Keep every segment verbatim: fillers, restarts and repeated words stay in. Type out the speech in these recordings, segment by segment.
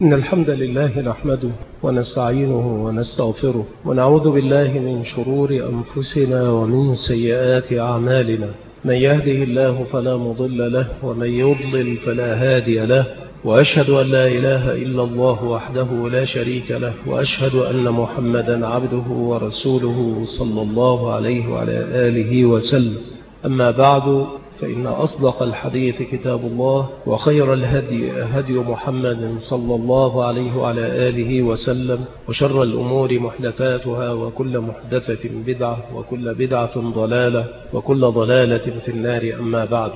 إن الحمد لله نحمده ونستعينه ونستغفره ونعوذ بالله من شرور أنفسنا ومن سيئات أعمالنا. من يهده الله فلا مضل له ومن يضلل فلا هادي له، وأشهد أن لا إله إلا الله وحده لا شريك له، وأشهد أن محمدا عبده ورسوله صلى الله عليه وعلى آله وسلم. أما بعد، فإن أصدق الحديث كتاب الله، وخير الهدي هدي محمد صلى الله عليه وعلى آله وسلم، وشر الأمور محدثاتها، وكل محدثة بدعة، وكل بدعة ضلالة، وكل ضلالة في النار. أما بعد،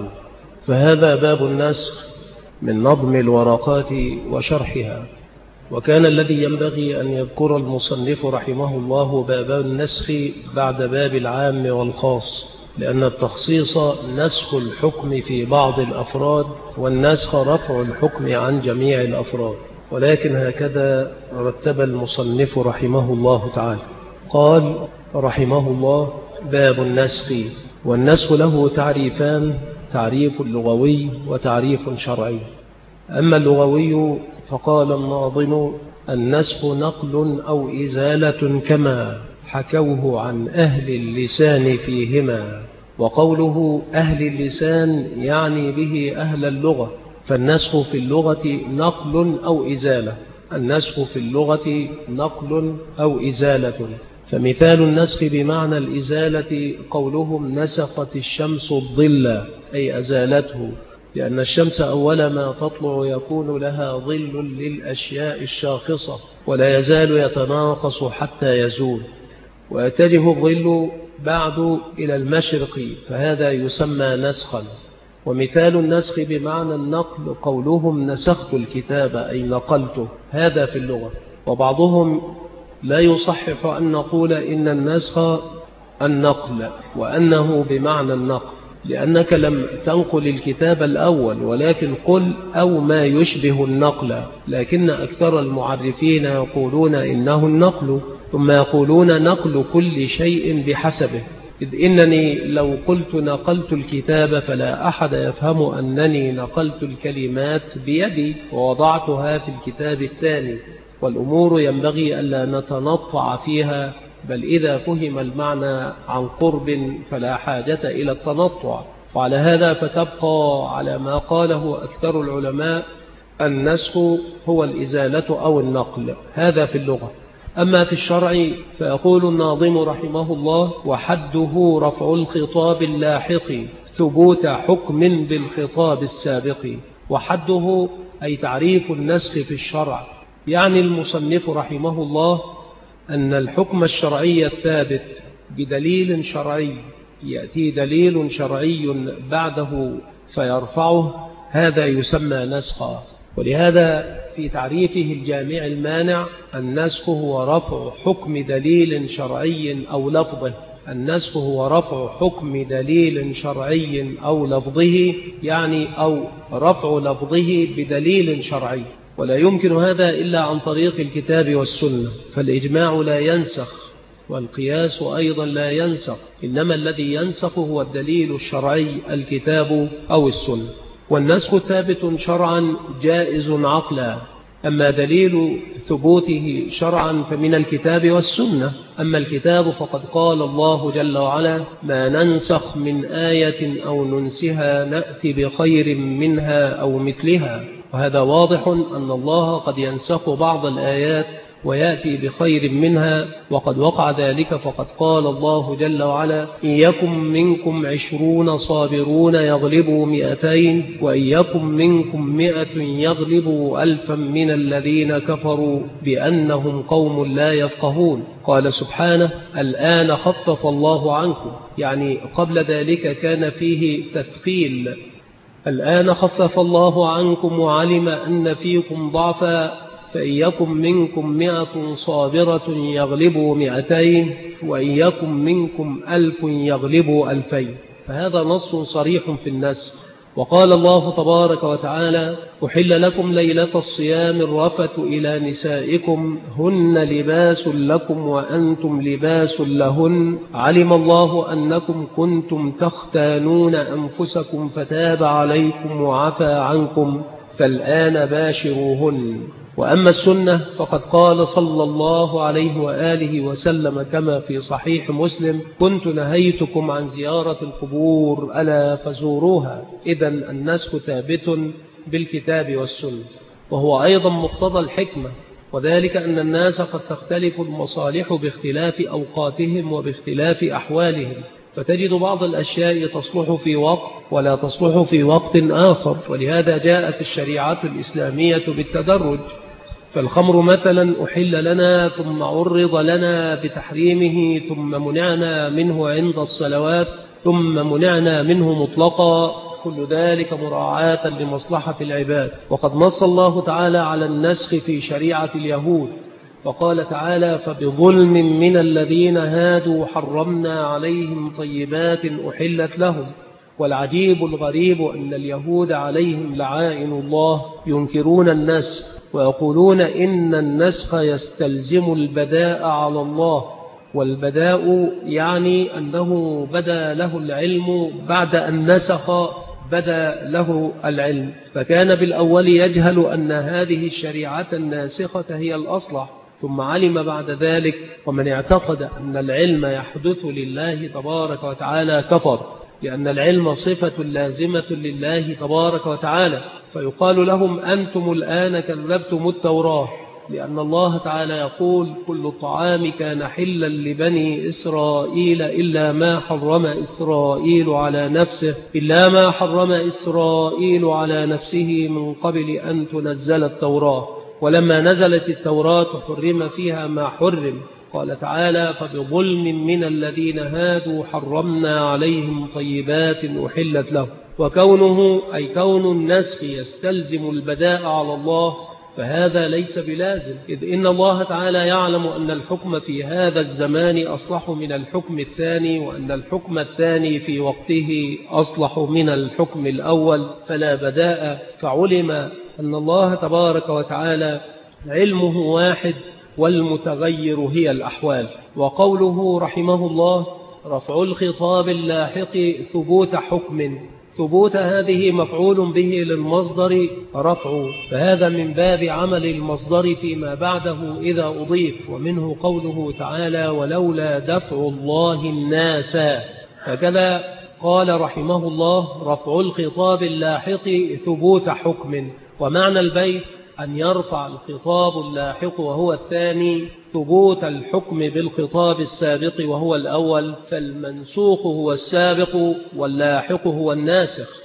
فهذا باب النسخ من نظم الورقات وشرحها. وكان الذي ينبغي أن يذكر المصنف رحمه الله باب النسخ بعد باب العام والخاص، لأن التخصيص نسخ الحكم في بعض الأفراد، والنسخ رفع الحكم عن جميع الأفراد. ولكن هكذا رتب المصنف رحمه الله تعالى. قال رحمه الله: باب النسخ. والنسخ له تعريفان: تعريف لغوي وتعريف شرعي. أما اللغوي فقال الناظم: النسخ نقل أو إزالة كما حكوه عن أهل اللسان فيهما. وقوله أهل اللسان يعني به أهل اللغة، فالنسخ في اللغة نقل أو إزالة. النسخ في اللغة نقل أو إزالة. فمثال النسخ بمعنى الإزالة قولهم: نسخت الشمس الظل، أي أزالته، لأن الشمس أول ما تطلع يكون لها ظل للأشياء الشاخصة، ولا يزال يتناقص حتى يزول، ويتجه الظل بعد إلى المشرق، فهذا يسمى نسخا. ومثال النسخ بمعنى النقل قولهم: نسخت الكتاب، أي نقلته، هذا في اللغة. وبعضهم لا يصحح أن نقول إن النسخ النقل وأنه بمعنى النقل، لأنك لم تنقل الكتاب الأول، ولكن قل أو ما يشبه النقل. لكن أكثر المعرفين يقولون إنه النقل، ثم يقولون نقل كل شيء بحسبه، إذ إنني لو قلت نقلت الكتاب فلا أحد يفهم أنني نقلت الكلمات بيدي ووضعتها في الكتاب الثاني. والأمور ينبغي ألا نتنطع فيها، بل إذا فهم المعنى عن قرب فلا حاجة إلى التنطع. وعلى هذا فتبقى على ما قاله أكثر العلماء: النسخ هو الإزالة أو النقل، هذا في اللغة. أما في الشرع فيقول الناظم رحمه الله: وحده رفع الخطاب اللاحق ثبوت حكم بالخطاب السابق. وحده أي تعريف النسخ في الشرع. يعني المصنف رحمه الله أن الحكم الشرعي الثابت بدليل شرعي، يأتي دليل شرعي بعده فيرفعه، هذا يسمى نسخا. ولهذا في تعريفه الجامع المانع: النسخ هو رفع حكم دليل شرعي أو لفظه. النسخ هو رفع حكم دليل شرعي أو لفظه، يعني أو رفع لفظه بدليل شرعي. ولا يمكن هذا إلا عن طريق الكتاب والسنة، فالإجماع لا ينسخ، والقياس أيضا لا ينسخ، إنما الذي ينسخ هو الدليل الشرعي، الكتاب أو السنة. والنسخ ثابت شرعا جائز عقلا، أما دليل ثبوته شرعا فمن الكتاب والسنة. أما الكتاب فقد قال الله جل وعلا: ما ننسخ من آية أو ننسها نأتي بخير منها أو مثلها. وهذا واضح أن الله قد ينسخ بعض الآيات ويأتي بخير منها، وقد وقع ذلك، فقد قال الله جل وعلا: إن يكن منكم عشرون صابرون يغلبوا مئتين، وإن يكن منكم مئة يغلبوا ألفا من الذين كفروا بأنهم قوم لا يفقهون. قال سبحانه: الآن خفف الله عنكم، يعني قبل ذلك كان فيه تثقيل. الآن خفف الله عنكم وعلم أن فيكم ضعفا، فإن يكن منكم مئة صابرة يغلبوا مئتين، وإن يكن منكم ألف يغلبوا ألفين. فهذا نص صريح في النسخ. وقال الله تبارك وتعالى: أحل لكم ليلة الصيام الرفث إلى نسائكم هن لباس لكم وأنتم لباس لهن علم الله أنكم كنتم تختانون أنفسكم فتاب عليكم وعفى عنكم فالآن باشروهن. وأما السنة فقد قال صلى الله عليه وآله وسلم كما في صحيح مسلم: كنت نهيتكم عن زيارة القبور ألا فزوروها. إذن النسخ ثابت بالكتاب والسنة، وهو أيضا مقتضى الحكمة، وذلك أن الناس قد تختلف المصالح باختلاف أوقاتهم وباختلاف أحوالهم، فتجد بعض الأشياء تصلح في وقت ولا تصلح في وقت آخر، ولهذا جاءت الشريعة الإسلامية بالتدرج. فالخمر مثلا أحل لنا ثم عرض لنا بتحريمه، ثم منعنا منه عند الصلوات، ثم منعنا منه مطلقا، كل ذلك مراعاة لمصلحة العباد. وقد نص الله تعالى على النسخ في شريعة اليهود، فقال تعالى: فبظلم من الذين هادوا حرمنا عليهم طيبات أحلت لهم. والعجيب الغريب أن اليهود عليهم لعائن الله ينكرون النسخ ويقولون إن النسخ يستلزم البداء على الله، والبداء يعني أنه بدا له العلم بعد أن نسخ بدا له العلم، فكان بالأول يجهل أن هذه الشريعة الناسخة هي الأصلح، ثم علم بعد ذلك. ومن اعتقد أن العلم يحدث لله تبارك وتعالى كفر، لأن العلم صفة لازمة لله تبارك وتعالى. فيقال لهم: أنتم الآن كذبتم التوراة، لأن الله تعالى يقول: كل الطعام كان حلا لبني إسرائيل إلا ما حرم إسرائيل على نفسه إلا ما حرم إسرائيل على نفسه من قبل أن تنزل التوراة. ولما نزلت التوراة حرم فيها ما حرم. قال تعالى: فبظلم من الذين هادوا حرمنا عليهم طيبات أحلت لهم. وكونه أي كون النسخ يستلزم البداء على الله، فهذا ليس بلازم، إذ إن الله تعالى يعلم أن الحكم في هذا الزمان أصلح من الحكم الثاني، وأن الحكم الثاني في وقته أصلح من الحكم الأول، فلا بداء. فعلم أن الله تبارك وتعالى علمه واحد، والمتغير هي الأحوال. وقوله رحمه الله: رفع الخطاب اللاحق ثبوت حكم. ثبوت هذه مفعول به للمصدر رفع، فهذا من باب عمل المصدر فيما بعده إذا أضيف. ومنه قوله تعالى: ولولا دفع الله الناس. هكذا قال رحمه الله: رفع الخطاب اللاحق ثبوت حكم. ومعنى البيت أن يرفع الخطاب اللاحق وهو الثاني ثبوت الحكم بالخطاب السابق وهو الأول، فالمنسوخ هو السابق واللاحق هو الناسخ.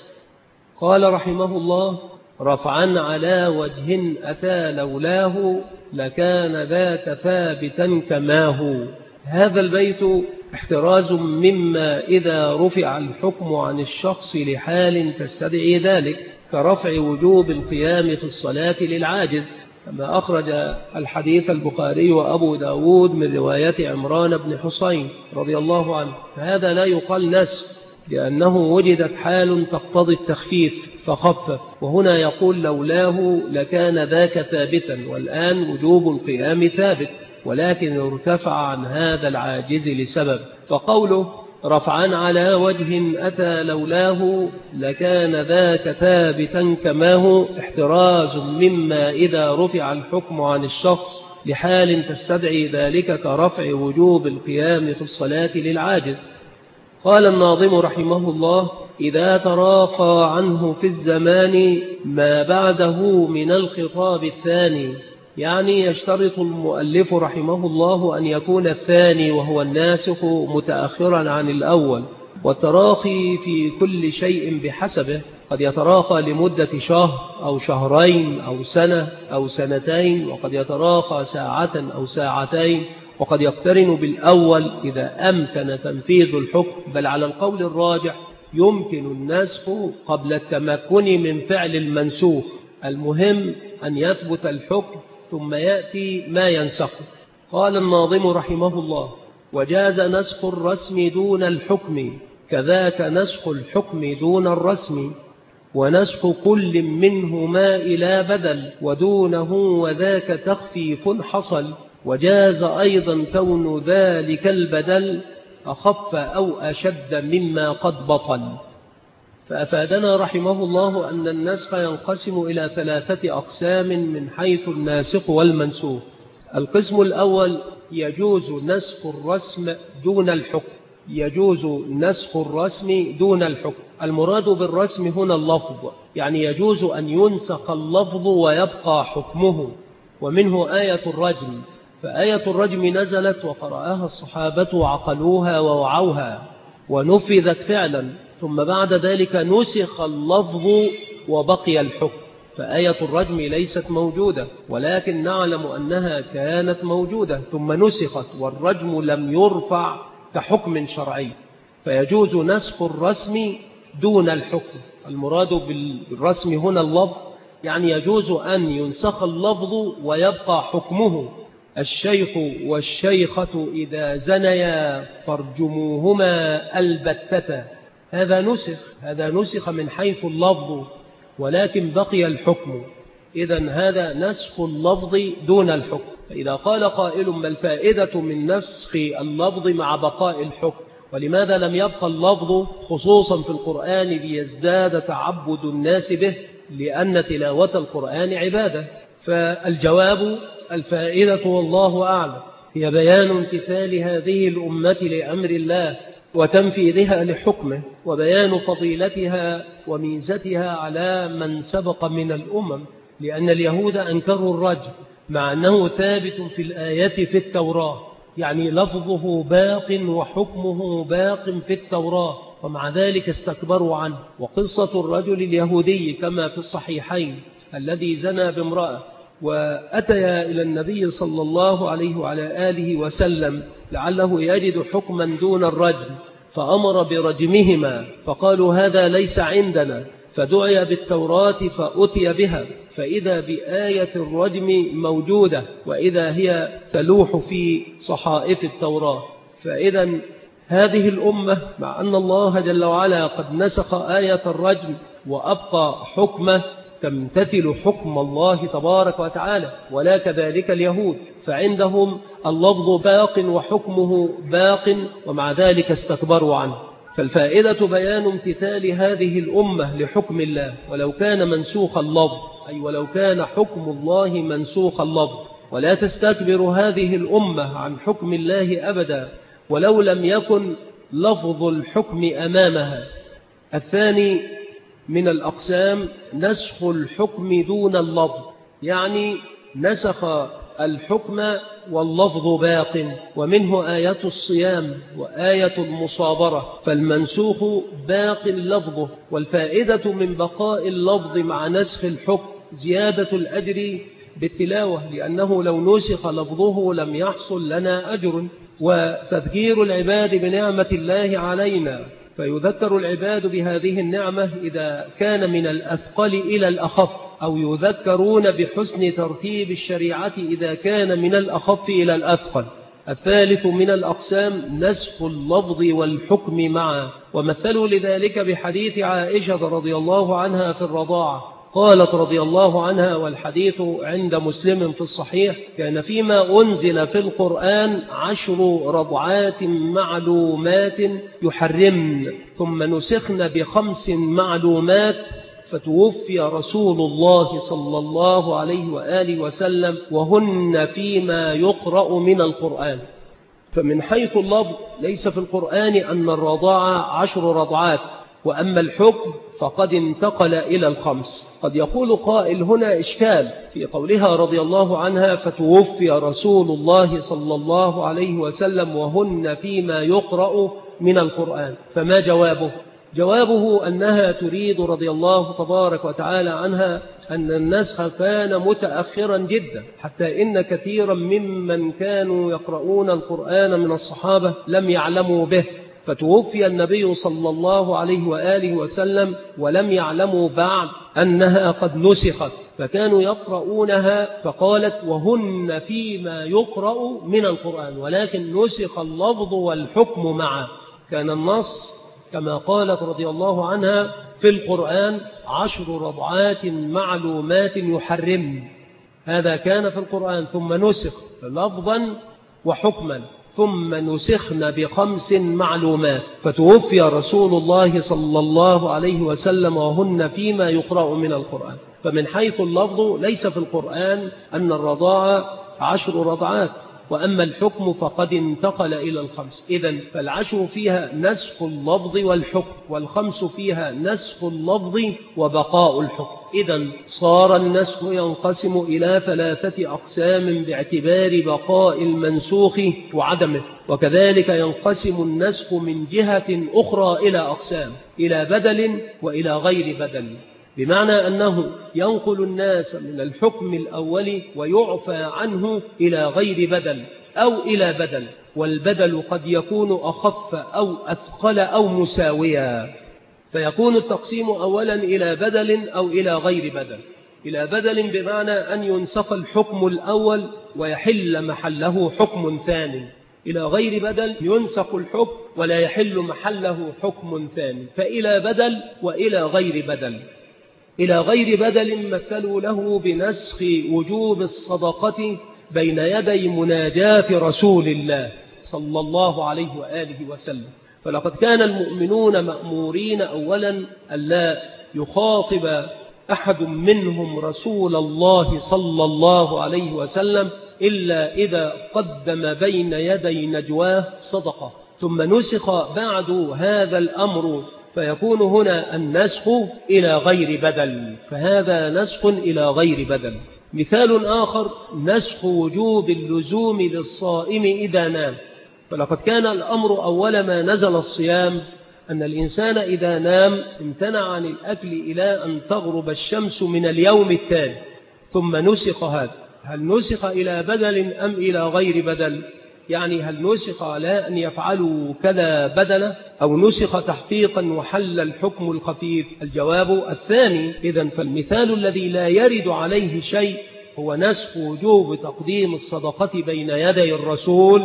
قال رحمه الله: رفعا على وجه أتى لولاه لكان ذاك ثابتا كما هو. هذا البيت احتراز مما إذا رفع الحكم عن الشخص لحال تستدعي ذلك، كرفع وجوب القيام في الصلاة للعاجز، كما أخرج الحديث البخاري وأبو داود من رواية عمران بن حسين رضي الله عنه. هذا لا يقال نسخ، لأنه وجدت حال تقتضي التخفيف فخفف، وهنا يقول: لولاه لكان ذاك ثابتا، والآن وجوب القيام ثابت، ولكن ارتفع عن هذا العاجز لسبب. فقوله رفعا على وجه أتى لولاه لكان ذاك ثابتا كما هو احتراز مما إذا رفع الحكم عن الشخص لحال تستدعي ذلك، كرفع وجوب القيام في الصلاة للعاجز. قال الناظم رحمه الله: إذا تراخى عنه في الزمان ما بعده من الخطاب الثاني. يعني يشترط المؤلف رحمه الله أن يكون الثاني وهو الناسخ متأخرا عن الأول، والتراخي في كل شيء بحسبه، قد يتراخى لمدة شهر أو شهرين أو سنة أو سنتين، وقد يتراخى ساعة أو ساعتين، وقد يقترن بالأول إذا أمكن تنفيذ الحكم. بل على القول الراجح يمكن النسخ قبل التمكن من فعل المنسوخ، المهم أن يثبت الحكم ثم يأتي ما ينسخه. قال الناظم رحمه الله: وجاز نسخ الرسم دون الحكم، كذاك نسخ الحكم دون الرسم، ونسخ كل منهما إلى بدل، ودونه وذاك تخفيف حصل، وجاز أيضا كون ذلك البدل أخف أو أشد مما قد بطل. فأفادنا رحمه الله أن النسخ ينقسم إلى ثلاثة أقسام من حيث الناسخ والمنسوخ. القسم الأول يجوز نسخ الرسم دون الحكم، يجوز نسخ الرسم دون الحكم. المراد بالرسم هنا اللفظ، يعني يجوز أن ينسخ اللفظ ويبقى حكمه، ومنه آية الرجم. فآية الرجم نزلت وقرأها الصحابة وعقلوها ووعوها ونفذت فعلا، ثم بعد ذلك نسخ اللفظ وبقي الحكم. فآية الرجم ليست موجودة، ولكن نعلم أنها كانت موجودة ثم نسخت، والرجم لم يرفع كحكم شرعي. فيجوز نسخ الرسم دون الحكم. المراد بالرسم هنا اللفظ، يعني يجوز أن ينسخ اللفظ ويبقى حكمه. الشيخ والشيخة إذا زنيا فارجموهما البتة. هذا نسخ، هذا نسخ من حيث اللفظ، ولكن بقي الحكم. إذن هذا نسخ اللفظ دون الحكم. فإذا قال قائل ما الفائدة من نسخ اللفظ مع بقاء الحكم؟ ولماذا لم يبقى اللفظ خصوصا في القرآن ليزداد تعبد الناس به؟ لأن تلاوة القرآن عبادة. فالجواب الفائدة والله أعلم هي بيان امتثال هذه الأمة لأمر الله وتنفيذها لحكمه، وبيان فضيلتها وميزتها على من سبق من الأمم، لأن اليهود أنكروا الرجم مع أنه ثابت في الآية في التوراة، يعني لفظه باق وحكمه باق في التوراة، ومع ذلك استكبروا عنه. وقصة الرجل اليهودي كما في الصحيحين الذي زنى بامرأة وأتيا إلى النبي صلى الله عليه وعلى آله وسلم لعله يجد حكما دون الرجم، فأمر برجمهما، فقالوا هذا ليس عندنا، فدعي بالتوراة فأتي بها، فإذا بآية الرجم موجودة، وإذا هي تلوح في صحائف التوراة. فإذا هذه الأمة مع أن الله جل وعلا قد نسخ آية الرجم وأبقى حكمه تمتثل حكم الله تبارك وتعالى، ولا كذلك اليهود، فعندهم اللفظ باق وحكمه باق، ومع ذلك استكبروا عنه. فالفائدة بيان امتثال هذه الأمة لحكم الله ولو كان منسوخ اللفظ، أي ولو كان حكم الله منسوخ اللفظ، ولا تستكبر هذه الأمة عن حكم الله أبدا ولو لم يكن لفظ الحكم أمامها. الثاني من الأقسام نسخ الحكم دون اللفظ، يعني نسخ الحكم واللفظ باق، ومنه آية الصيام وآية المصابرة، فالمنسوخ باق لفظه. والفائدة من بقاء اللفظ مع نسخ الحكم زيادة الأجر بالتلاوة، لأنه لو نسخ لفظه لم يحصل لنا أجر. وتذكير العباد بنعمة الله علينا، فيذكر العباد بهذه النعمة إذا كان من الأثقل إلى الأخف، أو يذكرون بحسن ترتيب الشريعة إذا كان من الأخف إلى الأثقل. الثالث من الأقسام نسخ اللفظ والحكم معا، ومثلوا لذلك بحديث عائشة رضي الله عنها في الرضاعة. قالت رضي الله عنها، والحديث عند مسلم في الصحيح: كان فيما أنزل في القرآن عشر رضعات معلومات يحرمن، ثم نسخن بخمس معلومات، فتوفي رسول الله صلى الله عليه وآله وسلم وهن فيما يقرأ من القرآن. فمن حيث اللفظ ليس في القرآن أن الرضاعة عشر رضعات، وأما الحكم فقد انتقل إلى الخمس. قد يقول قائل هنا إشكال في قولها رضي الله عنها فتوفي رسول الله صلى الله عليه وسلم وهن فيما يقرأ من القرآن، فما جوابه؟ جوابه أنها تريد رضي الله تبارك وتعالى عنها أن النسخ كان متأخرا جدا، حتى إن كثيرا ممن كانوا يقرؤون القرآن من الصحابة لم يعلموا به، فتوفي النبي صلى الله عليه وآله وسلم ولم يعلموا بعد أنها قد نسخت، فكانوا يقرؤونها، فقالت وهن فيما يقرأ من القرآن، ولكن نسخ اللفظ والحكم معا. كان النص كما قالت رضي الله عنها في القرآن عشر رضعات معلومات يحرمن، هذا كان في القرآن، ثم نسخ لفظا وحكما. ثم نسخن بخمس معلومات، فتوفي رسول الله صلى الله عليه وسلم وهن فيما يقرأ من القرآن. فمن حيث اللفظ ليس في القرآن أن الرضاعة عشر رضعات، وأما الحكم فقد انتقل إلى الخمس. إذن فالعشر فيها نسخ اللفظ والحكم، والخمس فيها نسخ اللفظ وبقاء الحكم. إذن صار النسخ ينقسم إلى ثلاثة أقسام باعتبار بقاء المنسوخ وعدمه، وكذلك ينقسم النسخ من جهة أخرى إلى أقسام، إلى بدل وإلى غير بدل، بمعنى أنه ينقل الناس من الحكم الأول ويعفى عنه إلى غير بدل أو إلى بدل، والبدل قد يكون أخف أو أثقل أو مساويا، فيكون التقسيم أولا إلى بدل أو إلى غير بدل. إلى بدل بمعنى أن ينسخ الحكم الأول ويحل محله حكم ثاني، إلى غير بدل ينسخ الحكم ولا يحل محله حكم ثاني، فإلى بدل وإلى غير بدل. إلى غير بدل مثلوا له بنسخ وجوب الصدقة بين يدي مناجاة رسول الله صلى الله عليه وآله وسلم. فلقد كان المؤمنون مأمورين أولا ألا يخاطب أحد منهم رسول الله صلى الله عليه وسلم إلا إذا قدم بين يدي نجواه صدقة، ثم نسخ بعد هذا الأمر فيكون هنا النسخ إلى غير بدل، فهذا نسخ إلى غير بدل. مثال آخر نسخ وجوب اللزوم للصائم إذا نام. فلقد كان الأمر أول ما نزل الصيام أن الإنسان إذا نام امتنع عن الأكل إلى أن تغرب الشمس من اليوم التالي، ثم نسخ هذا. هل نسخ إلى بدل أم إلى غير بدل؟ يعني هل نسخ على أن يفعلوا كذا بدلا أو نسخ تحقيقا وحل الحكم الخفيف؟ الجواب الثاني. إذن فالمثال الذي لا يرد عليه شيء هو نسخ وجوب تقديم الصدقة بين يدي الرسول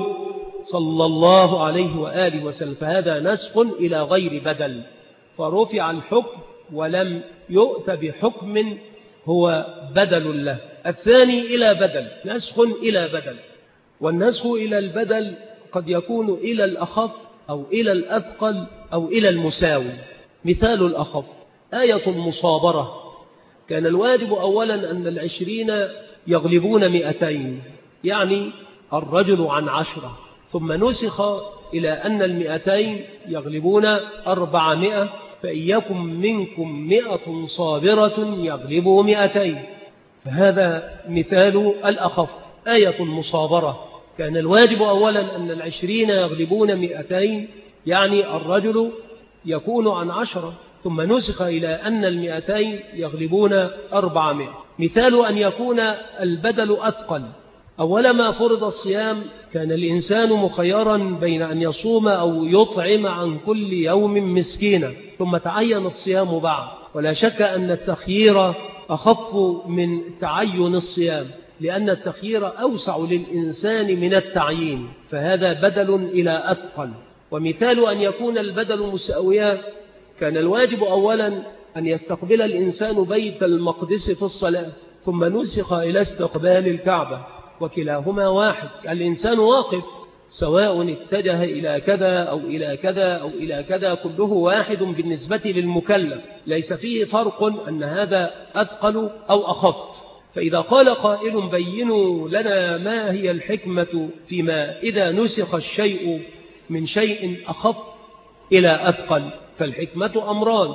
صلى الله عليه وآله وسلم، فهذا نسخ إلى غير بدل، فرفع الحكم ولم يؤت بحكم هو بدل له. الثاني إلى بدل، نسخ إلى بدل. والنسخ إلى البدل قد يكون إلى الأخف أو إلى الأثقل أو إلى المساوي. مثال الأخف آية المصابرة، كان الواجب أولا أن العشرين يغلبون مئتين، يعني الرجل عن عشرة، ثم نسخ إلى أن المئتين يغلبون أربعمائة، فإن يكن منكم مئة صابرة يغلبوا مئتين، فهذا مثال الأخف آية المصابرة. كان الواجب أولا أن العشرين يغلبون مئتين، يعني الرجل يكون عن عشرة، ثم نسخ إلى أن المئتين يغلبون أربعمائة. مثال أن يكون البدل أثقل، أول ما فرض الصيام كان الإنسان مخيرا بين أن يصوم أو يطعم عن كل يوم مسكينا، ثم تعين الصيام بعد، ولا شك أن التخيير أخف من تعين الصيام، لأن التخيير أوسع للإنسان من التعيين، فهذا بدل إلى أثقل. ومثال أن يكون البدل مساويا، كان الواجب أولا أن يستقبل الإنسان بيت المقدس في الصلاة، ثم نسخ إلى استقبال الكعبة، وكلاهما واحد، الإنسان واقف سواء اتجه إلى كذا أو إلى كذا أو إلى كذا، كله واحد بالنسبة للمكلف، ليس فيه فرق أن هذا أثقل أو أخف. فإذا قال قائل بينوا لنا ما هي الحكمة فيما إذا نسخ الشيء من شيء أخف إلى أثقل، فالحكمة أمران: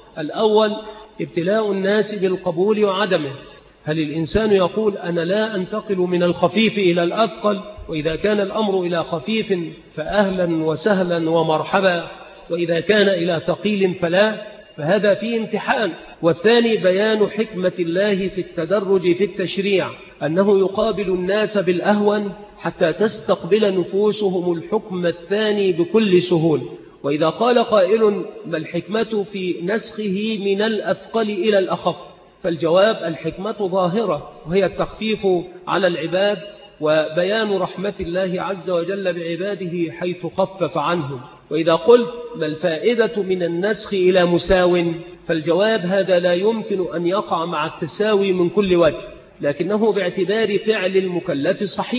الأول ابتلاء الناس بالقبول وعدمه، هل الإنسان يقول أنا لا أنتقل من الخفيف إلى الأثقل، وإذا كان الأمر إلى خفيف فأهلا وسهلا ومرحبا، وإذا كان إلى ثقيل فلا، فهذا فيه امتحان. والثاني بيان حكمة الله في التدرج في التشريع، أنه يقابل الناس بالأهون حتى تستقبل نفوسهم الحكم الثاني بكل سهولة. وإذا قال قائل ما الحكمة في نسخه من الأثقل إلى الأخف، فالجواب الحكمة ظاهرة، وهي التخفيف على العباد وبيان رحمة الله عز وجل بعباده حيث خفف عنهم. وإذا قلت ما الفائدة من النسخ إلى مساو، فالجواب هذا لا يمكن أن يقع مع التساوي من كل وجه، لكنه باعتبار فعل المكلف صحيح،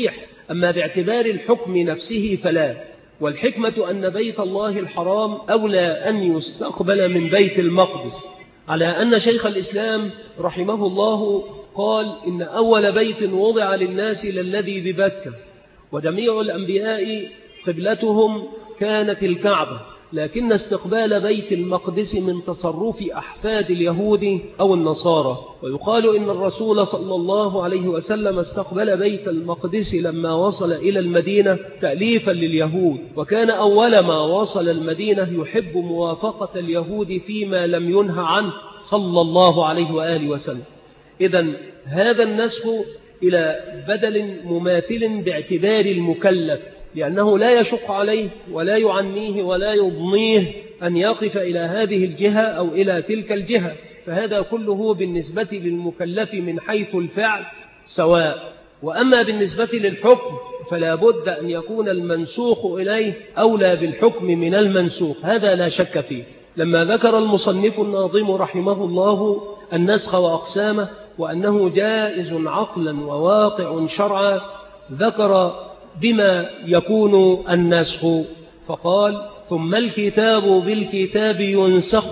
أما باعتبار الحكم نفسه فلا. والحكمة أن بيت الله الحرام أولى أن يستقبل من بيت المقدس، على أن شيخ الإسلام رحمه الله قال إن أول بيت وضع للناس للذي ببكة، وجميع الأنبياء قبلتهم كانت الكعبة، لكن استقبال بيت المقدس من تصرف أحفاد اليهود أو النصارى. ويقال إن الرسول صلى الله عليه وسلم استقبل بيت المقدس لما وصل إلى المدينة تأليفا لليهود، وكان أول ما وصل المدينة يحب موافقة اليهود فيما لم ينهى عنه صلى الله عليه وآله وسلم. إذن هذا النسخ إلى بدل مماثل باعتبار المكلف، لأنه لا يشق عليه ولا يعنيه ولا يضنيه أن يقف إلى هذه الجهة أو إلى تلك الجهة، فهذا كله بالنسبة للمكلف من حيث الفعل سواء. وأما بالنسبة للحكم فلا بد أن يكون المنسوخ إليه أولى بالحكم من المنسوخ، هذا لا شك فيه. لما ذكر المصنف الناظم رحمه الله النسخ وأقسامه وأنه جائز عقلا وواقع شرعا، ذكر بما يكون النسخ فقال: ثم الكتاب بالكتاب ينسخ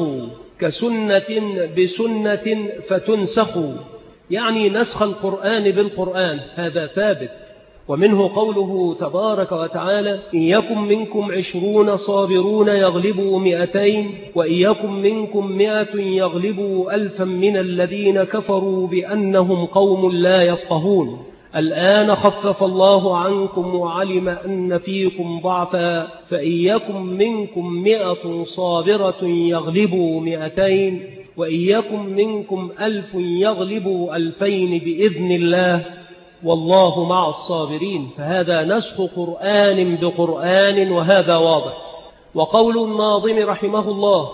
كسنة بسنة فتنسخ، يعني نسخ القرآن بالقرآن، هذا ثابت. ومنه قوله تبارك وتعالى: إن يكن منكم عشرون صابرون يغلبوا مئتين وإن يكن منكم مئة يغلبوا ألفا من الذين كفروا بأنهم قوم لا يفقهون. الآن خفف الله عنكم وعلم أن فيكم ضعفا فإن يكن منكم مئة صابرة يغلبوا مئتين وإن يكن منكم ألف يغلبوا ألفين بإذن الله والله مع الصابرين. فهذا نسخ قرآن بقرآن، وهذا واضح. وقول الناظم رحمه الله: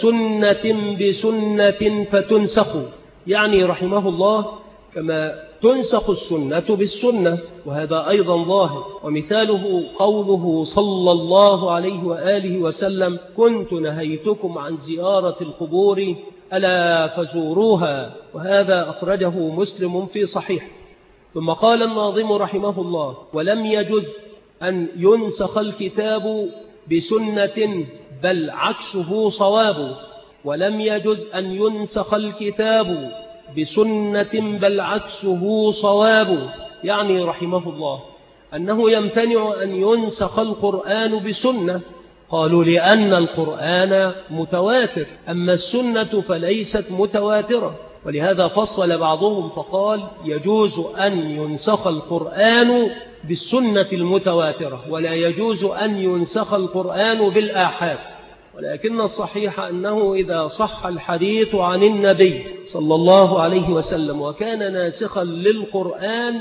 كسنة بسنة فتنسخ، يعني رحمه الله كما تنسخ السنة بالسنة، وهذا أيضا ظاهر. ومثاله قوله صلى الله عليه وآله وسلم: كنت نهيتكم عن زيارة القبور ألا فزوروها، وهذا أخرجه مسلم في صحيح. ثم قال الناظم رحمه الله: ولم يجز أن ينسخ الكتاب بسنة بل عكسه صواب. ولم يجز أن ينسخ الكتاب بسنة بل عكسه صواب، يعني رحمه الله أنه يمتنع أن ينسخ القرآن بسنة. قالوا: لأن القرآن متواتر، أما السنة فليست متواترة. ولهذا فصل بعضهم فقال: يجوز أن ينسخ القرآن بالسنة المتواترة، ولا يجوز أن ينسخ القرآن بالآحاد. ولكن الصحيح أنه إذا صح الحديث عن النبي صلى الله عليه وسلم وكان ناسخا للقرآن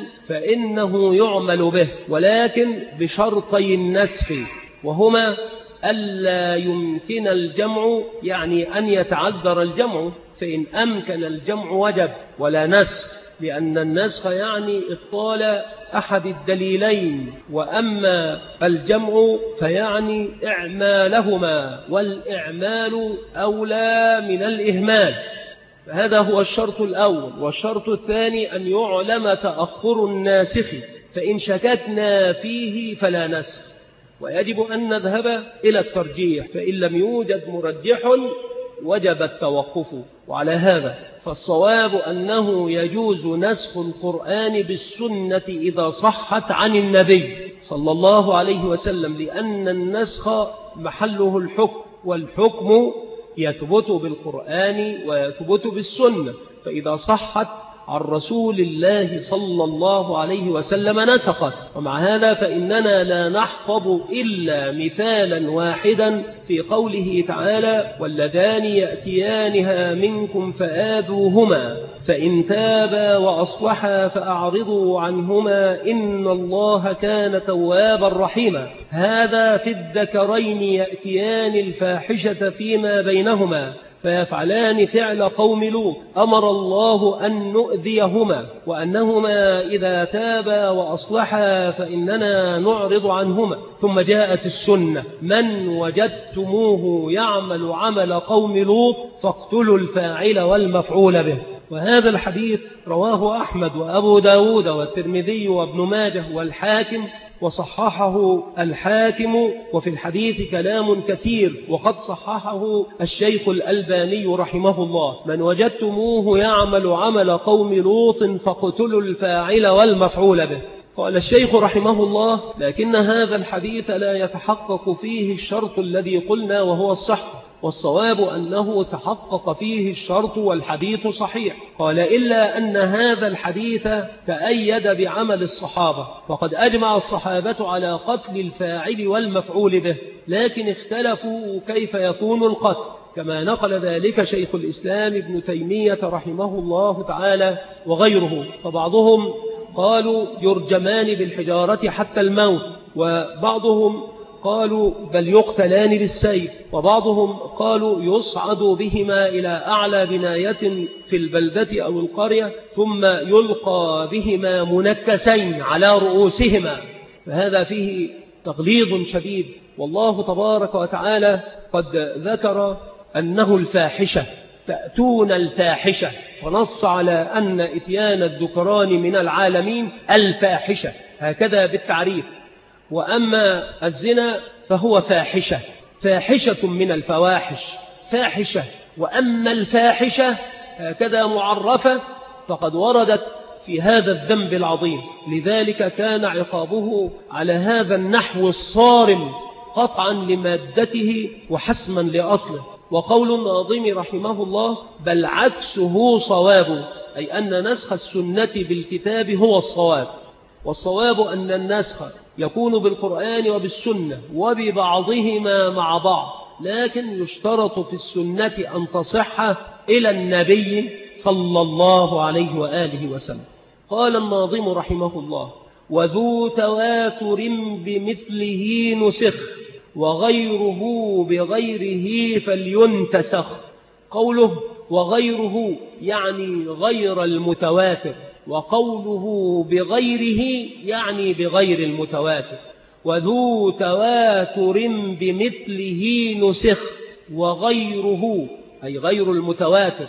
فإنه يعمل به، ولكن بشرطي النسخ، وهما ألا يمكن الجمع، يعني أن يتعذر الجمع، فإن أمكن الجمع وجب ولا نسخ، لأن النسخ يعني إبطال أحد الدليلين، وأما الجمع فيعني إعمالهما، والإعمال أولى من الإهمال. فهذا هو الشرط الأول. والشرط الثاني أن يعلم تأخر الناسخ، فإن شككنا فيه فلا نسخ. ويجب أن نذهب إلى الترجيح، فإن لم يوجد مرجح وجب التوقف. وعلى هذا فالصواب أنه يجوز نسخ القرآن بالسنة إذا صحت عن النبي صلى الله عليه وسلم، لأن النسخ محله الحكم، والحكم يثبت بالقرآن ويثبت بالسنة. فإذا صحت عن رسول الله صلى الله عليه وسلم نسخت. ومع هذا فإننا لا نحفظ إلا مثالا واحدا في قوله تعالى: واللذان يأتيانها منكم فآذوهما فإن تابا وأصلحا فأعرضوا عنهما إن الله كان توابا رحيما. هذا في الذكرين يأتيان الفاحشة فيما بينهما فيفعلان فعل قوم لوط، أمر الله أن نؤذيهما، وأنهما إذا تابا وأصلحا فإننا نعرض عنهما. ثم جاءت السنة: من وجدتموه يعمل عمل قوم لوط فاقتلوا الفاعل والمفعول به. وهذا الحديث رواه أحمد وأبو داود والترمذي وابن ماجه والحاكم وصححه الحاكم. وفي الحديث كلام كثير وقد صححه الشيخ الألباني رحمه الله: من وجدتموه يعمل عمل قوم لوط فاقتلوا الفاعل والمفعول به. قال الشيخ رحمه الله: لكن هذا الحديث لا يتحقق فيه الشرط الذي قلنا وهو الصحة، والصواب أنه تحقق فيه الشرط والحديث صحيح. قال: إلا أن هذا الحديث تأيد بعمل الصحابة، فقد أجمع الصحابة على قتل الفاعل والمفعول به، لكن اختلفوا كيف يكون القتل، كما نقل ذلك شيخ الإسلام ابن تيمية رحمه الله تعالى وغيره. فبعضهم قالوا يرجمان بالحجارة حتى الموت، وبعضهم قالوا بل يقتلان بالسيف، وبعضهم قالوا يصعد بهما إلى أعلى بناية في البلدة أو القرية ثم يلقى بهما منكسين على رؤوسهما، فهذا فيه تغليظ شديد. والله تبارك وتعالى قد ذكر أنه الفاحشة، تأتون الفاحشة، فنص على أن إتيان الذكران من العالمين الفاحشة، هكذا بالتعريف. وأما الزنا فهو فاحشة، فاحشة من الفواحش، فاحشة. وأما الفاحشة هكذا معرفة فقد وردت في هذا الذنب العظيم، لذلك كان عقابه على هذا النحو الصارم قطعا لمادته وحسما لأصله. وقول الناظم رحمه الله: بل عكسه صواب، أي أن نسخ السنة بالكتاب هو الصواب. والصواب أن النسخ يكون بالقرآن وبالسنة وببعضهما مع بعض، لكن يشترط في السنة أن تصح إلى النبي صلى الله عليه وآله وسلم. قال الناظم رحمه الله: وذو تواتر بمثله نسخ وغيره بغيره فلينتسخ. قوله وغيره يعني غير المتواتر، وقوله بغيره يعني بغير المتواتر. وذو تواتر بمثله نسخ، وغيره أي غير المتواتر،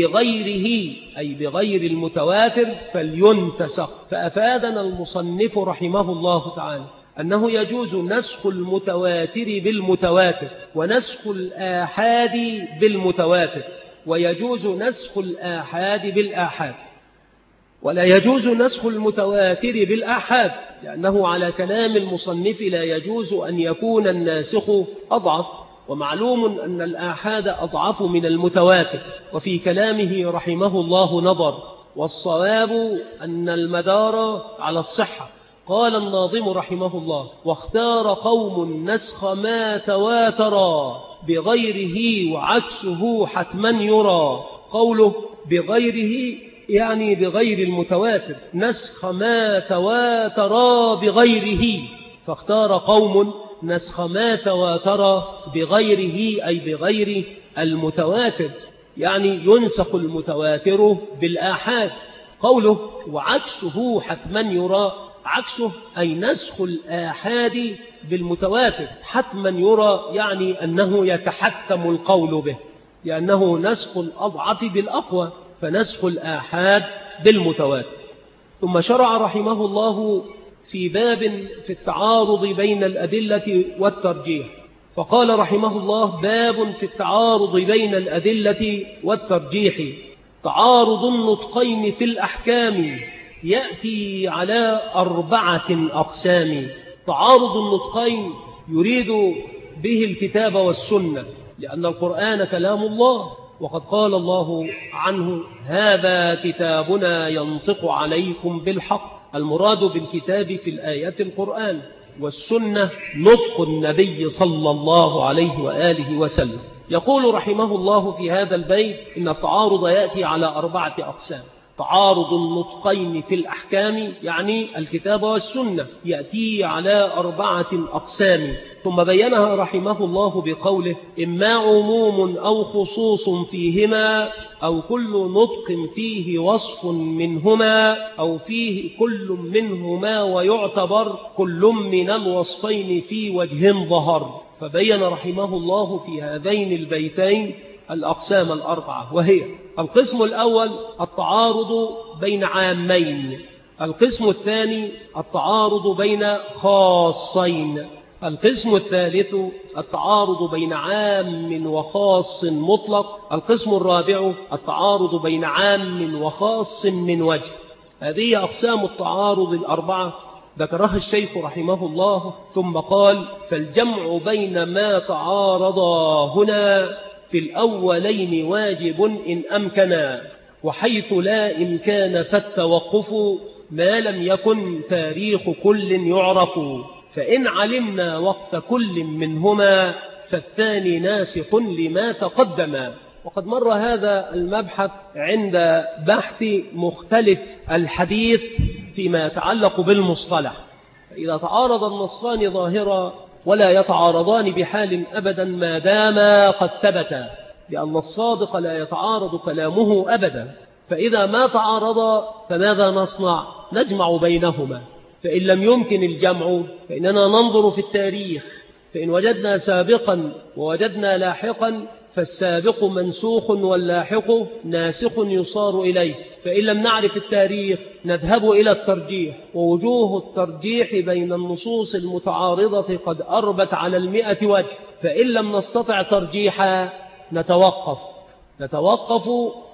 بغيره أي بغير المتواتر فلينتسخ. فأفادنا المصنف رحمه الله تعالى أنه يجوز نسخ المتواتر بالمتواتر، ونسخ الآحاد بالمتواتر، ويجوز نسخ الآحاد بالآحاد، ولا يجوز نسخ المتواتر بالآحاد، لأنه على كلام المصنف لا يجوز أن يكون الناسخ أضعف، ومعلوم أن الآحاد أضعف من المتواتر. وفي كلامه رحمه الله نظر، والصواب أن المدار على الصحة. قال الناظم رحمه الله: واختار قوم نسخ ما تواترا بغيره وعكسه حتما يرى. قوله بغيره يعني بغير المتواتر، نسخ ما تواترا بغيره، فاختار قوم نسخ ما تواترا بغيره أي بغير المتواتر، يعني ينسخ المتواتر بالآحاد. قوله وعكسه حتما يرى، عكسه أي نسخ الآحاد بالمتواتر، حتما يرى يعني أنه يتحتم القول به، لأنه نسخ الأضعف بالأقوى، فنسخ الآحاد بالمتواتر. ثم شرع رحمه الله في باب في التعارض بين الأدلة والترجيح، فقال رحمه الله: باب في التعارض بين الأدلة والترجيح. تعارض النطقين في الأحكام يأتي على أربعة أقسام. تعارض النطقين يريد به الكتاب والسنة، لأن القرآن كلام الله، وقد قال الله عنه: هذا كتابنا ينطق عليكم بالحق. المراد بالكتاب في الآية القرآن، والسنة نطق النبي صلى الله عليه وآله وسلم. يقول رحمه الله في هذا البيت إن التعارض يأتي على أربعة أقسام. تعارض النطقين في الأحكام يعني الكتاب والسنة يأتي على أربعة أقسام، ثم بينها رحمه الله بقوله: إما عموم أو خصوص فيهما، أو كل نطق فيه وصف منهما، أو فيه كل منهما ويعتبر كل من الوصفين في وجه ظهر. فبين رحمه الله في هذين البيتين الأقسام الأربعة، وهي: القسم الأول التعارض بين عامين، القسم الثاني التعارض بين خاصين، القسم الثالث التعارض بين عام وخاص مطلق، القسم الرابع التعارض بين عام وخاص من وجه. هذه أقسام التعارض الأربعة ذكرها الشيخ رحمه الله، ثم قال: فالجمع بين ما تعارضا هنا في الأولين واجب إن أمكنا، وحيث لا إمكان فالتوقف ما لم يكن تاريخ كل يعرف، فإن علمنا وقت كل منهما فالثاني ناسخ لما تقدم. وقد مر هذا المبحث عند بحث مختلف الحديث فيما يتعلق بالمصطلح. إذا تعارض النصان ظاهرا ولا يتعارضان بحال أبدا ما داما قد ثبتا، لأن الصادق لا يتعارض كلامه أبدا. فإذا ما تعارضا فماذا نصنع؟ نجمع بينهما. فإن لم يمكن الجمع فإننا ننظر في التاريخ، فإن وجدنا سابقا ووجدنا لاحقا فالسابق منسوخ واللاحق ناسخ يصار إليه. فإن لم نعرف التاريخ نذهب إلى الترجيح، ووجوه الترجيح بين النصوص المتعارضة قد أربت على المئة وجه. فإن لم نستطع ترجيحا نتوقف نتوقف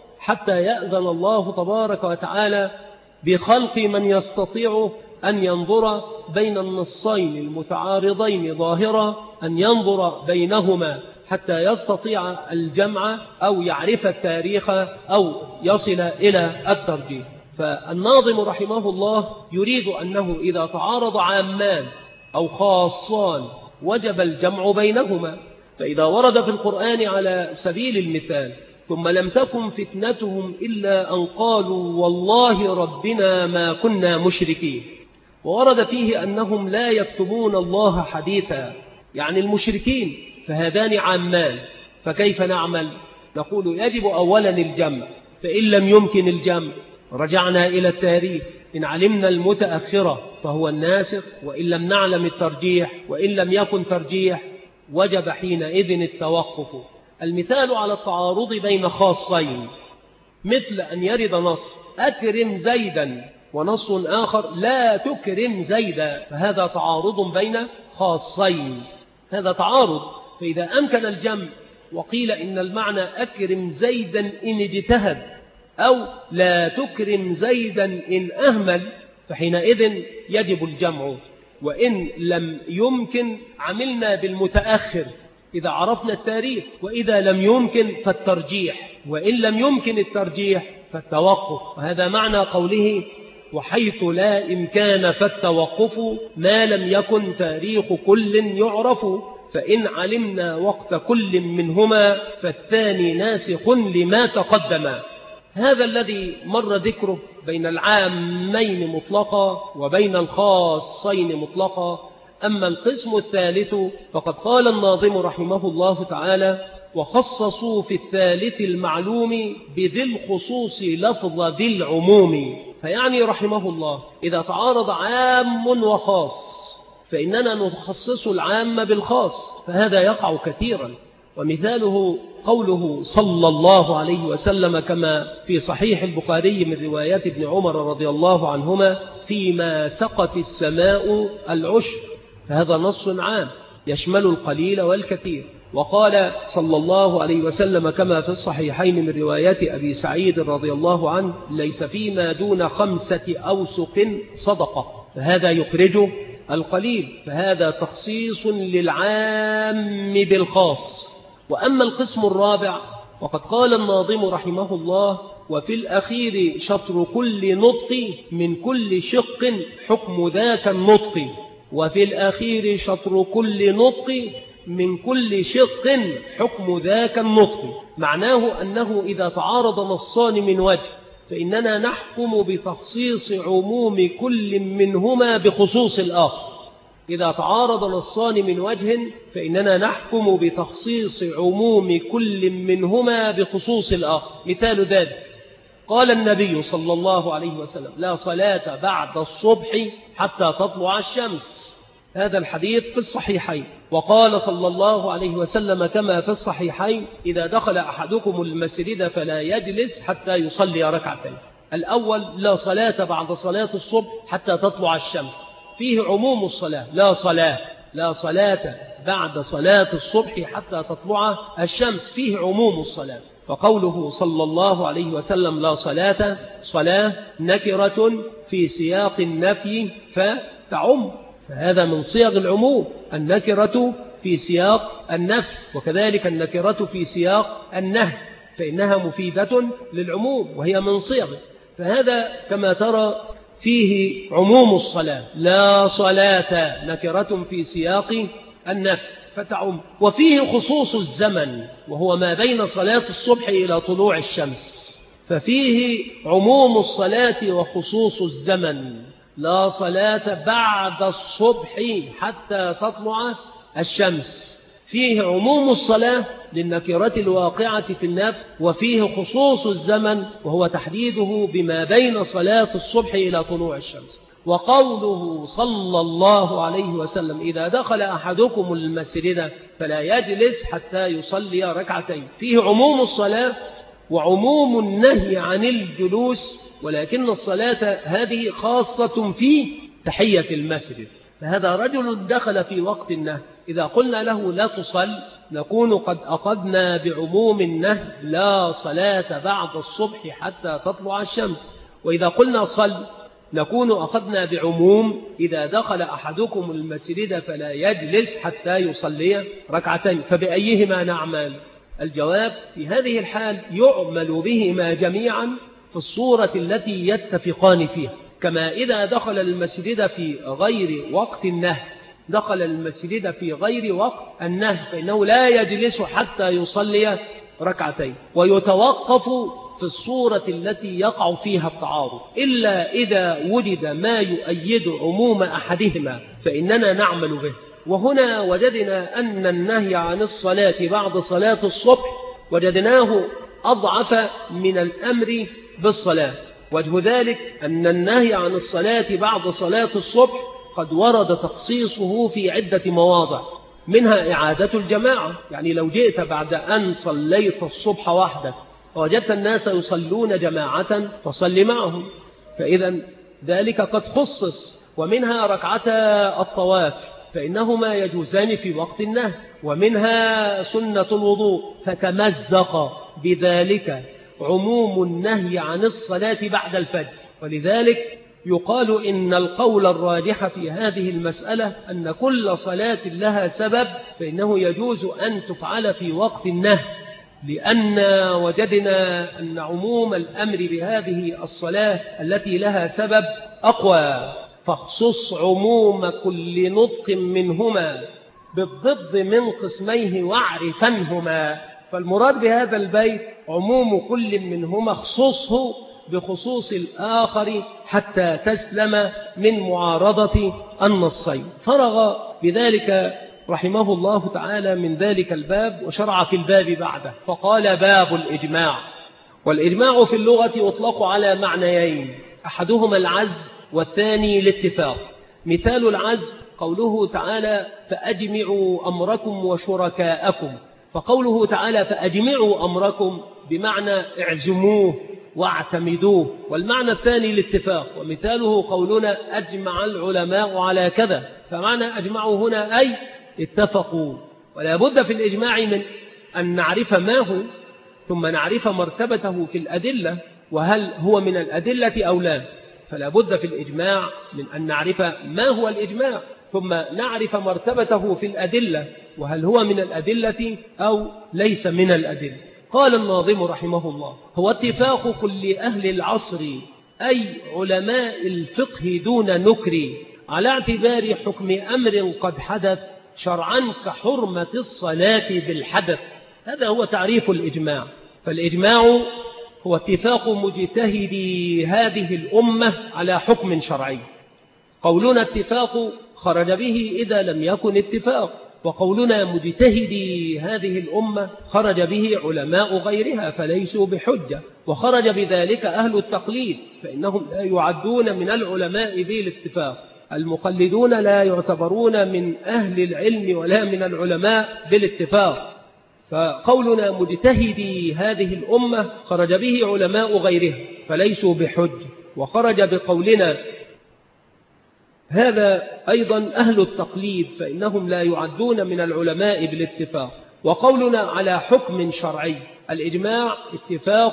حتى يأذن الله تبارك وتعالى بخلق من يستطيع أن ينظر بين النصين المتعارضين ظاهرا، أن ينظر بينهما حتى يستطيع الجمع أو يعرف التاريخ أو يصل إلى الترجيح. فالناظم رحمه الله يريد أنه إذا تعارض عامان أو خاصان وجب الجمع بينهما. فإذا ورد في القرآن على سبيل المثال: ثم لم تكن فتنتهم إلا أن قالوا والله ربنا ما كنا مشركين، وورد فيه أنهم لا يكتبون الله حديثا، يعني المشركين، فهذان عامان. فكيف نعمل؟ نقول يجب أولا الجمع، فإن لم يمكن الجمع رجعنا إلى التاريخ، إن علمنا المتأخرة فهو الناسخ، وإن لم نعلم الترجيح، وإن لم يكن ترجيح وجب حينئذ التوقف. المثال على التعارض بين خاصين مثل أن يرد نص أكرم زيدا ونص آخر لا تكرم زيدا، فهذا تعارض بين خاصين، هذا تعارض. فإذا أمكن الجمع وقيل إن المعنى أكرم زيدا إن اجتهد أو لا تكرم زيدا إن أهمل، فحينئذ يجب الجمع. وإن لم يمكن عملنا بالمتأخر إذا عرفنا التاريخ، وإذا لم يمكن فالترجيح، وإن لم يمكن الترجيح فالتوقف. وهذا معنى قوله: وحيث لا إمكان فالتوقف ما لم يكن تاريخ كل يعرف، فإن علمنا وقت كل منهما فالثاني ناسخ لما تقدم. هذا الذي مر ذكره بين العامين مطلقا وبين الخاصين مطلقا. أما القسم الثالث فقد قال الناظم رحمه الله تعالى: وخصصوا في الثالث المعلوم بذي الخصوص لفظ ذي العموم. فيعني رحمه الله إذا تعارض عام وخاص فإننا نخصص العام بالخاص، فهذا يقع كثيرا. ومثاله قوله صلى الله عليه وسلم كما في صحيح البخاري من روايات ابن عمر رضي الله عنهما: فيما سقت السماء العشر، فهذا نص عام يشمل القليل والكثير. وقال صلى الله عليه وسلم كما في الصحيحين من روايات أبي سعيد رضي الله عنه: ليس فيما دون خمسة أوسق صدقة، فهذا يخرج القليل، فهذا تخصيص للعام بالخاص. وأما القسم الرابع وقد قال الناظم رحمه الله: وفي الأخير شطر كل نطق من كل شق حكم ذاك النطق. وفي الأخير شطر كل نطق من كل شق حكم ذاك النطق. معناه أنه إذا تعارض نصان من وجه فإننا نحكم بتخصيص عموم كل منهما بخصوص الآخر. إذا تعارض نصان من وجه فإننا نحكم بتخصيص عموم كل منهما بخصوص الآخر. مثال ذلك قال النبي صلى الله عليه وسلم: لا صلاة بعد الصبح حتى تطلع الشمس. هذا الحديث في الصحيحين. وقال صلى الله عليه وسلم كما في الصحيحين: إذا دخل أحدكم المسجد فلا يجلس حتى يصلي ركعتين. الأول: لا صلاة بعد صلاة الصبح حتى تطلع الشمس، فيه عموم الصلاة. لا صلاة لا صلاة بعد صلاة الصبح حتى تطلع الشمس، فيه عموم الصلاة. فقوله صلى الله عليه وسلم لا صلاة، صلاة نكرة في سياق النفي فتعم، فهذا من صيغ العموم، النكرة في سياق النفي، وكذلك النكرة في سياق النهي، فإنها مفيدة للعموم وهي من صيغه. فهذا كما ترى فيه عموم الصلاة، لا صلاة نكرة في سياق النفي فتعم. وفيه خصوص الزمن، وهو ما بين صلاة الصبح إلى طلوع الشمس، ففيه عموم الصلاة وخصوص الزمن. لا صلاة بعد الصبح حتى تطلع الشمس، فيه عموم الصلاة للنكرة الواقعة في النفي، وفيه خصوص الزمن وهو تحديده بما بين صلاة الصبح إلى طلوع الشمس. وقوله صلى الله عليه وسلم: إذا دخل أحدكم المسجد فلا يجلس حتى يصلي ركعتين، فيه عموم الصلاة وعموم النهي عن الجلوس، ولكن الصلاة هذه خاصة في تحية المسجد. فهذا رجل دخل في وقت النهي، إذا قلنا له لا تصل نكون قد أخذنا بعموم النهي: لا صلاة بعد الصبح حتى تطلع الشمس. وإذا قلنا صل نكون أخذنا بعموم: إذا دخل أحدكم المسجد فلا يجلس حتى يصلي ركعتين. فبأيهما نعمل؟ الجواب: في هذه الحال يعمل بهما جميعا في الصورة التي يتفقان فيها. كما إذا دخل المسجد في غير وقت النهي، دخل المسجد في غير وقت النهي فإنه لا يجلس حتى يصلي ركعتين، ويتوقف في الصورة التي يقع فيها التعارض، إلا إذا وجد ما يؤيد عموم أحدهما فإننا نعمل به. وهنا وجدنا أن النهي عن الصلاة بعد صلاة الصبح وجدناه أضعف من الأمر بالصلاة. وجه ذلك أن النهي عن الصلاة بعد صلاة الصبح قد ورد تخصيصه في عدة مواضع، منها إعادة الجماعة. يعني لو جئت بعد أن صليت الصبح وحدك ووجدت الناس يصلون جماعة فصل معهم، فإذا ذلك قد خصص. ومنها ركعتا الطواف فإنهما يجوزان في وقت النهي، ومنها سنة الوضوء، فتمزق بذلك عموم النهي عن الصلاة بعد الفجر. ولذلك يقال إن القول الراجح في هذه المسألة أن كل صلاة لها سبب فإنه يجوز أن تفعل في وقت النهي، لأن وجدنا أن عموم الأمر بهذه الصلاة التي لها سبب أقوى. فاخصص عموم كل نطق منهما بالضد من قسميه واعرفنهما. فالمراد بهذا البيت عموم كل منهما اخصصه بخصوص الآخر حتى تسلم من معارضة النصين. فرغ بذلك رحمه الله تعالى من ذلك الباب وشرع في الباب بعده فقال: باب الإجماع. والإجماع في اللغة يطلق على معنيين: أحدهما العزم والثاني الاتفاق. مثال العزم قوله تعالى: فأجمعوا أمركم وشركاءكم. فقوله تعالى فأجمعوا أمركم بمعنى اعزموه واعتمدوه. والمعنى الثاني الاتفاق، ومثاله قولنا أجمع العلماء على كذا، فمعنى أجمعوا هنا أي اتفقوا. ولا بد في الإجماع من أن نعرف ما هو، ثم نعرف مرتبته في الأدلة، وهل هو من الأدلة أو لا. فلا بد في الإجماع من أن نعرف ما هو الإجماع، ثم نعرف مرتبته في الأدلة، وهل هو من الأدلة أو ليس من الأدلة. قال الناظم رحمه الله: هو اتفاق كل أهل العصر، أي علماء الفقه دون نكر، على اعتبار حكم أمر قد حدث شرعا كحرمة الصلاة بالحدث. هذا هو تعريف الإجماع. فالإجماع هو اتفاق مجتهدي هذه الأمة على حكم شرعي. قولنا اتفاق خرج به إذا لم يكن اتفاق، وقولنا مجتهدي هذه الأمة خرج به علماء غيرها فليسوا بحجة، وخرج بذلك أهل التقليد فإنهم لا يعدون من العلماء بالاتفاق. المقلدون لا يعتبرون من أهل العلم ولا من العلماء بالاتفاق، فقولنا مجتهدي هذه الأمة خرج به علماء غيرها فليسوا بحج، وخرج بقولنا هذا أيضا أهل التقليد فإنهم لا يعدون من العلماء بالاتفاق. وقولنا على حكم شرعي، الإجماع اتفاق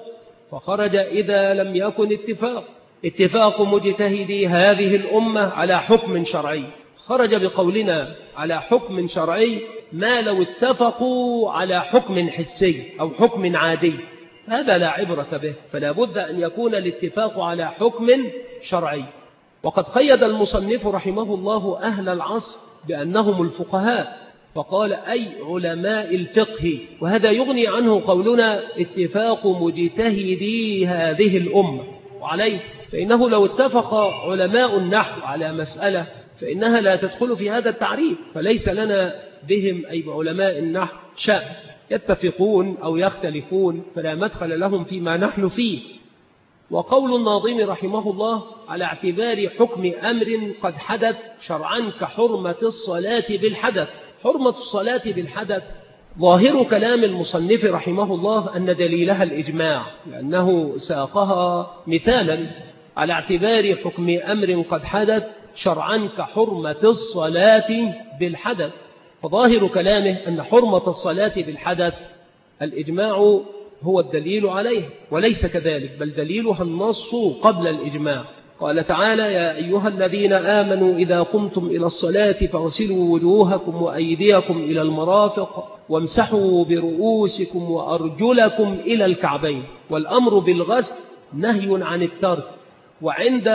فخرج إذا لم يكن اتفاق، اتفاق مجتهدي هذه الأمة على حكم شرعي، خرج بقولنا على حكم شرعي ما لو اتفقوا على حكم حسي أو حكم عادي، هذا لا عبرة به، فلا بد أن يكون الاتفاق على حكم شرعي. وقد قيد المصنف رحمه الله أهل العصر بأنهم الفقهاء، فقال أي علماء الفقه، وهذا يغني عنه قولنا اتفاق مجتهدي هذه الأمة. وعليه فإنه لو اتفق علماء النحو على مسألة فإنها لا تدخل في هذا التعريف، فليس لنا بهم أي بعلماء النحو شأن، يتفقون أو يختلفون فلا مدخل لهم فيما نحن فيه. وقول الناظم رحمه الله على اعتبار حكم أمر قد حدث شرعا كحرمة الصلاة بالحدث، حرمة الصلاة بالحدث ظاهر كلام المصنف رحمه الله أن دليلها الإجماع، لأنه ساقها مثالا على اعتبار حكم أمر قد حدث شرعا كحرمة الصلاة بالحدث، فظاهر كلامه أن حرمة الصلاة بالحدث الإجماع هو الدليل عليه، وليس كذلك، بل دليلها النص قبل الإجماع. قال تعالى يا أيها الذين آمنوا إذا قمتم إلى الصلاة فاغسلوا وجوهكم وأيديكم إلى المرافق وامسحوا برؤوسكم وأرجلكم إلى الكعبين، والأمر بالغسل نهي عن الترك. وعند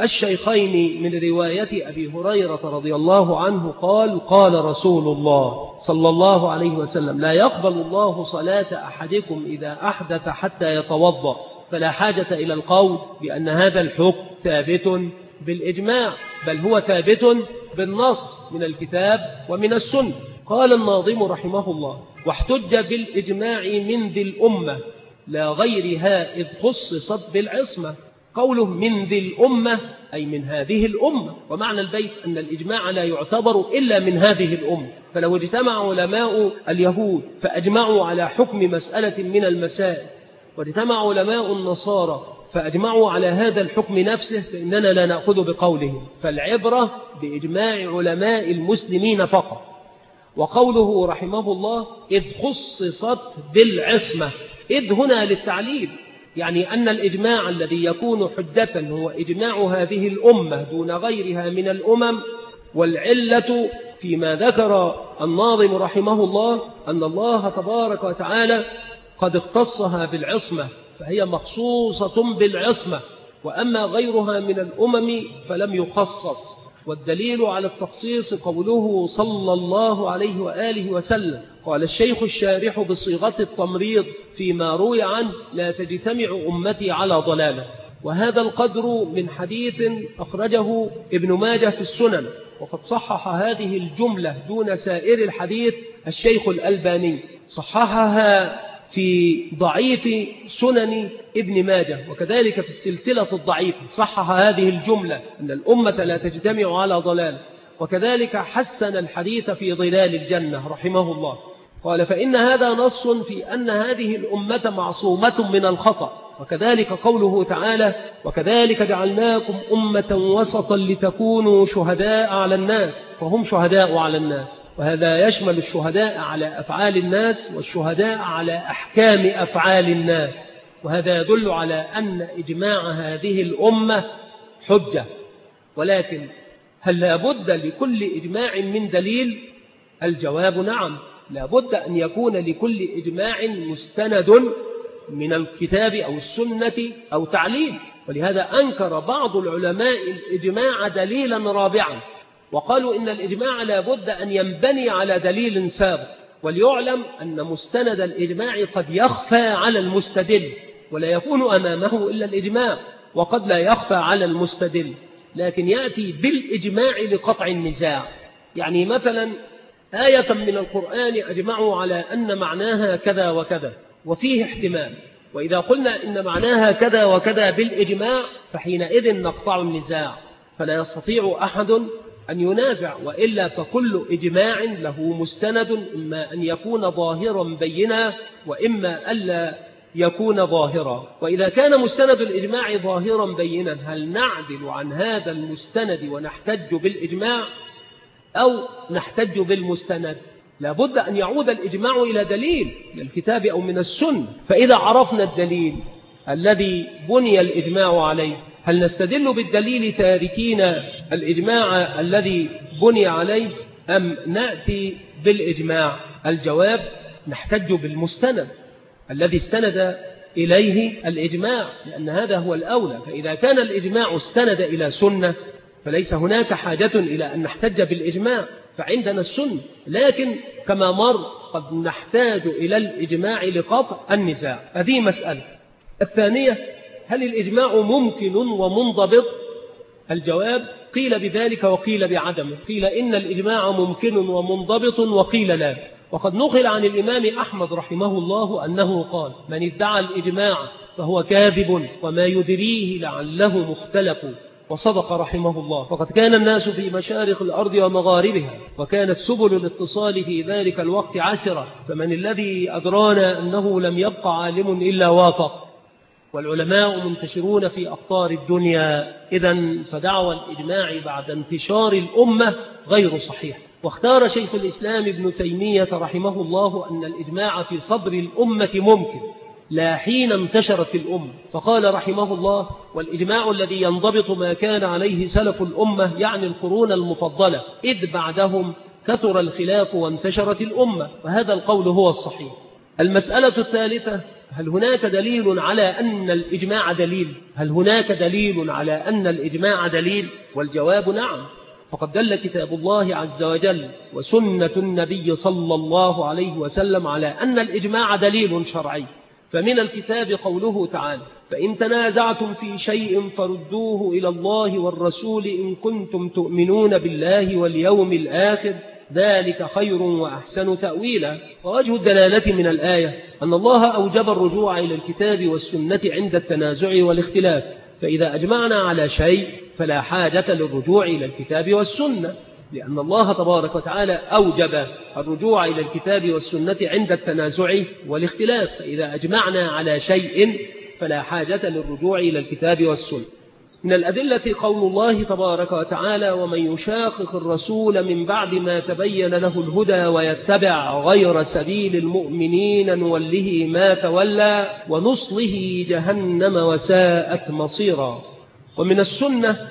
الشيخين من رواية أبي هريرة رضي الله عنه قال قال رسول الله صلى الله عليه وسلم لا يقبل الله صلاة أحدكم إذا أحدث حتى يتوضأ، فلا حاجة إلى القول بأن هذا الحكم ثابت بالإجماع، بل هو ثابت بالنص من الكتاب ومن السنة. قال الناظم رحمه الله واحتج بالإجماع من ذي الأمة لا غيرها إذ خصصت بالعصمة. قوله من ذي الأمة أي من هذه الأمة، ومعنى البيت أن الإجماع لا يعتبر إلا من هذه الأمة، فلو اجتمع علماء اليهود فأجمعوا على حكم مسألة من المسائل واجتمع علماء النصارى فأجمعوا على هذا الحكم نفسه فإننا لا نأخذ بقولهم، فالعبرة بإجماع علماء المسلمين فقط. وقوله رحمه الله إذ خصصت بالعصمة، إذ هنا للتعليل، يعني أن الإجماع الذي يكون حجة هو إجماع هذه الأمة دون غيرها من الأمم. والعلة فيما ذكر الناظم رحمه الله أن الله تبارك وتعالى قد اختصها بالعصمة فهي مخصوصة بالعصمة، وأما غيرها من الأمم فلم يخصص. والدليل على التخصيص قوله صلى الله عليه وآله وسلم. قال الشيخ الشارح بصيغة التمريض فيما روي عنه لا تجتمع أمتي على ضلالة، وهذا القدر من حديث أخرجه ابن ماجه في السنن، وقد صحح هذه الجملة دون سائر الحديث الشيخ الألباني، صححها في ضعيف سنن ابن ماجه، وكذلك في السلسلة الضعيفة صحح هذه الجملة أن الأمة لا تجتمع على ضلال، وكذلك حسن الحديث في ظلال الجنة رحمه الله. قال فإن هذا نص في أن هذه الأمة معصومة من الخطأ، وكذلك قوله تعالى وكذلك جعلناكم أمة وسطا لتكونوا شهداء على الناس، فهم شهداء على الناس، وهذا يشمل الشهداء على أفعال الناس والشهداء على أحكام أفعال الناس، وهذا يدل على أن إجماع هذه الأمة حجة. ولكن هل لابد لكل إجماع من دليل؟ الجواب نعم، لابد أن يكون لكل إجماع مستند من الكتاب أو السنة أو تعليل، ولهذا أنكر بعض العلماء الإجماع دليلا رابعا، وقالوا إن الإجماع لابد أن ينبني على دليل سابق. وليعلم أن مستند الإجماع قد يخفى على المستدل ولا يكون أمامه إلا الإجماع، وقد لا يخفى على المستدل لكن يأتي بالإجماع لقطع النزاع. يعني مثلا آية من القرآن أجمعوا على أن معناها كذا وكذا وفيه احتمال، وإذا قلنا إن معناها كذا وكذا بالإجماع فحينئذ نقطع النزاع. فلا يستطيع أحد أن ينازع، وإلا فكل إجماع له مستند، إما أن يكون ظاهرا بينا وإما ألا يكون ظاهرا. وإذا كان مستند الإجماع ظاهرا بينا، هل نعدل عن هذا المستند ونحتج بالإجماع أو نحتج بالمستند؟ لابد أن يعود الإجماع إلى دليل من الكتاب أو من السنة. فإذا عرفنا الدليل الذي بني الإجماع عليه، هل نستدل بالدليل تاركين الإجماع الذي بني عليه أم نأتي بالإجماع؟ الجواب: نحتج بالمستند الذي استند إليه الإجماع، لأن هذا هو الأولى. فإذا كان الإجماع استند إلى سنة فليس هناك حاجة إلى أن نحتج بالإجماع، فعندنا السنة. لكن كما مر قد نحتاج إلى الإجماع لقطع النزاع. هذه مسألة. الثانية: هل الإجماع ممكن ومنضبط؟ الجواب: قيل بذلك وقيل بعدمه. قيل إن الإجماع ممكن ومنضبط وقيل لا. وقد نقل عن الإمام أحمد رحمه الله أنه قال: من ادعى الإجماع فهو كاذب وما يدريه لعله مختلف. وصدق رحمه الله، فقد كان الناس في مشارق الأرض ومغاربها، وكانت سبل الاتصال في ذلك الوقت عسرة، فمن الذي أدرانا أنه لم يبقى عالم إلا وافق، والعلماء منتشرون في أقطار الدنيا. إذن فدعوى الإجماع بعد انتشار الأمة غير صحيح. واختار شيخ الإسلام ابن تيمية رحمه الله أن الإجماع في صدر الأمة ممكن، لا حين انتشرت الأمة. فقال رحمه الله: والإجماع الذي ينضبط ما كان عليه سلف الأمة، يعني القرون المفضلة، إذ بعدهم كثر الخلاف وانتشرت الأمة. وهذا القول هو الصحيح. المسألة الثالثة: هل هناك دليل على أن الإجماع دليل؟ هل هناك دليل على أن الإجماع دليل؟ والجواب: نعم. فقد دل كتاب الله عز وجل وسنة النبي صلى الله عليه وسلم على أن الإجماع دليل شرعي. فمن الكتاب قوله تعالى: فإن تنازعتم في شيء فردوه إلى الله والرسول إن كنتم تؤمنون بالله واليوم الآخر ذلك خير وأحسن تأويلا. ووجه الدلالة من الآية أن الله أوجب الرجوع إلى الكتاب والسنة عند التنازع والاختلاف، فإذا أجمعنا على شيء فلا حاجة للرجوع إلى الكتاب والسنة، لأن الله تبارك وتعالى أوجب الرجوع إلى الكتاب والسنة عند التنازع والاختلاف، فإذا أجمعنا على شيء فلا حاجة للرجوع إلى الكتاب والسنة. من الأدلة قول الله تبارك وتعالى: ومن يشاقق الرسول من بعد ما تبين له الهدى ويتبع غير سبيل المؤمنين نوله ما تولى ونصله جهنم وساءت مصيرا. ومن السنة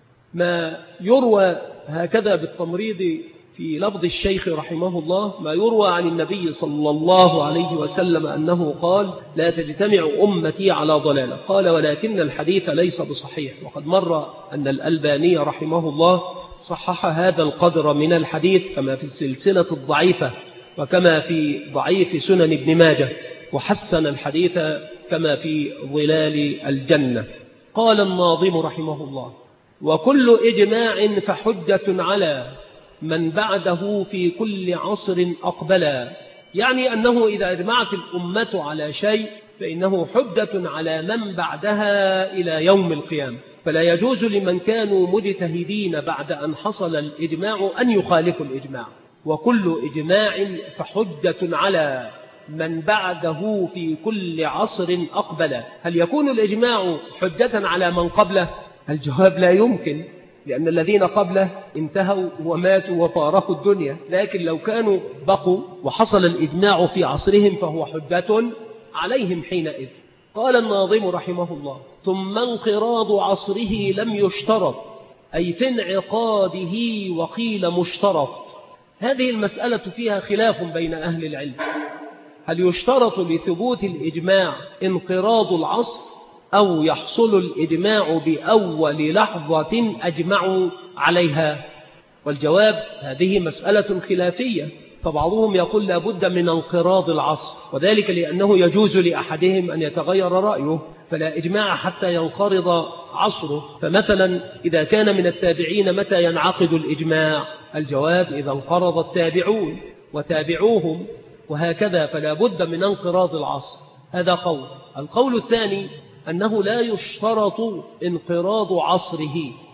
ما يروى هكذا بالتمريض في لفظ الشيخ رحمه الله، ما يروى عن النبي صلى الله عليه وسلم أنه قال: لا تجتمع أمتي على ضلالة. قال: ولكن الحديث ليس بصحيح. وقد مر أن الألباني رحمه الله صحح هذا القدر من الحديث، كما في السلسلة الضعيفة وكما في ضعيف سنن ابن ماجه، وحسن الحديث كما في ظلال الجنة. قال الناظم رحمه الله: وكل إجماع فحجة على من بعده في كل عصر أقبلا. يعني أنه إذا أجمعت الأمة على شيء فإنه حجة على من بعدها إلى يوم القيامة، فلا يجوز لمن كانوا مجتهدين بعد أن حصل الإجماع أن يخالفوا الإجماع. وكل إجماع فحجة على من بعده في كل عصر أقبلا. هل يكون الإجماع حجة على من قبله؟ الجواب: لا يمكن، لأن الذين قبله انتهوا وماتوا وفارقوا الدنيا، لكن لو كانوا بقوا وحصل الإجماع في عصرهم فهو حجة عليهم حينئذ. قال الناظم رحمه الله: ثم انقراض عصره لم يشترط، أي في انعقاده وقيل مشترط. هذه المسألة فيها خلاف بين أهل العلم، هل يشترط لثبوت الإجماع انقراض العصر أو يحصل الإجماع بأول لحظة أجمعوا عليها؟ والجواب: هذه مسألة خلافية، فبعضهم يقول لا بد من انقراض العصر، وذلك لأنه يجوز لأحدهم أن يتغير رأيه، فلا إجماع حتى ينقرض عصره. فمثلا إذا كان من التابعين متى ينعقد الإجماع؟ الجواب: إذا انقرض التابعون وتابعوهم، وهكذا، فلا بد من انقراض العصر. هذا قول. القول الثاني أنه لا يشترط انقراض عصره،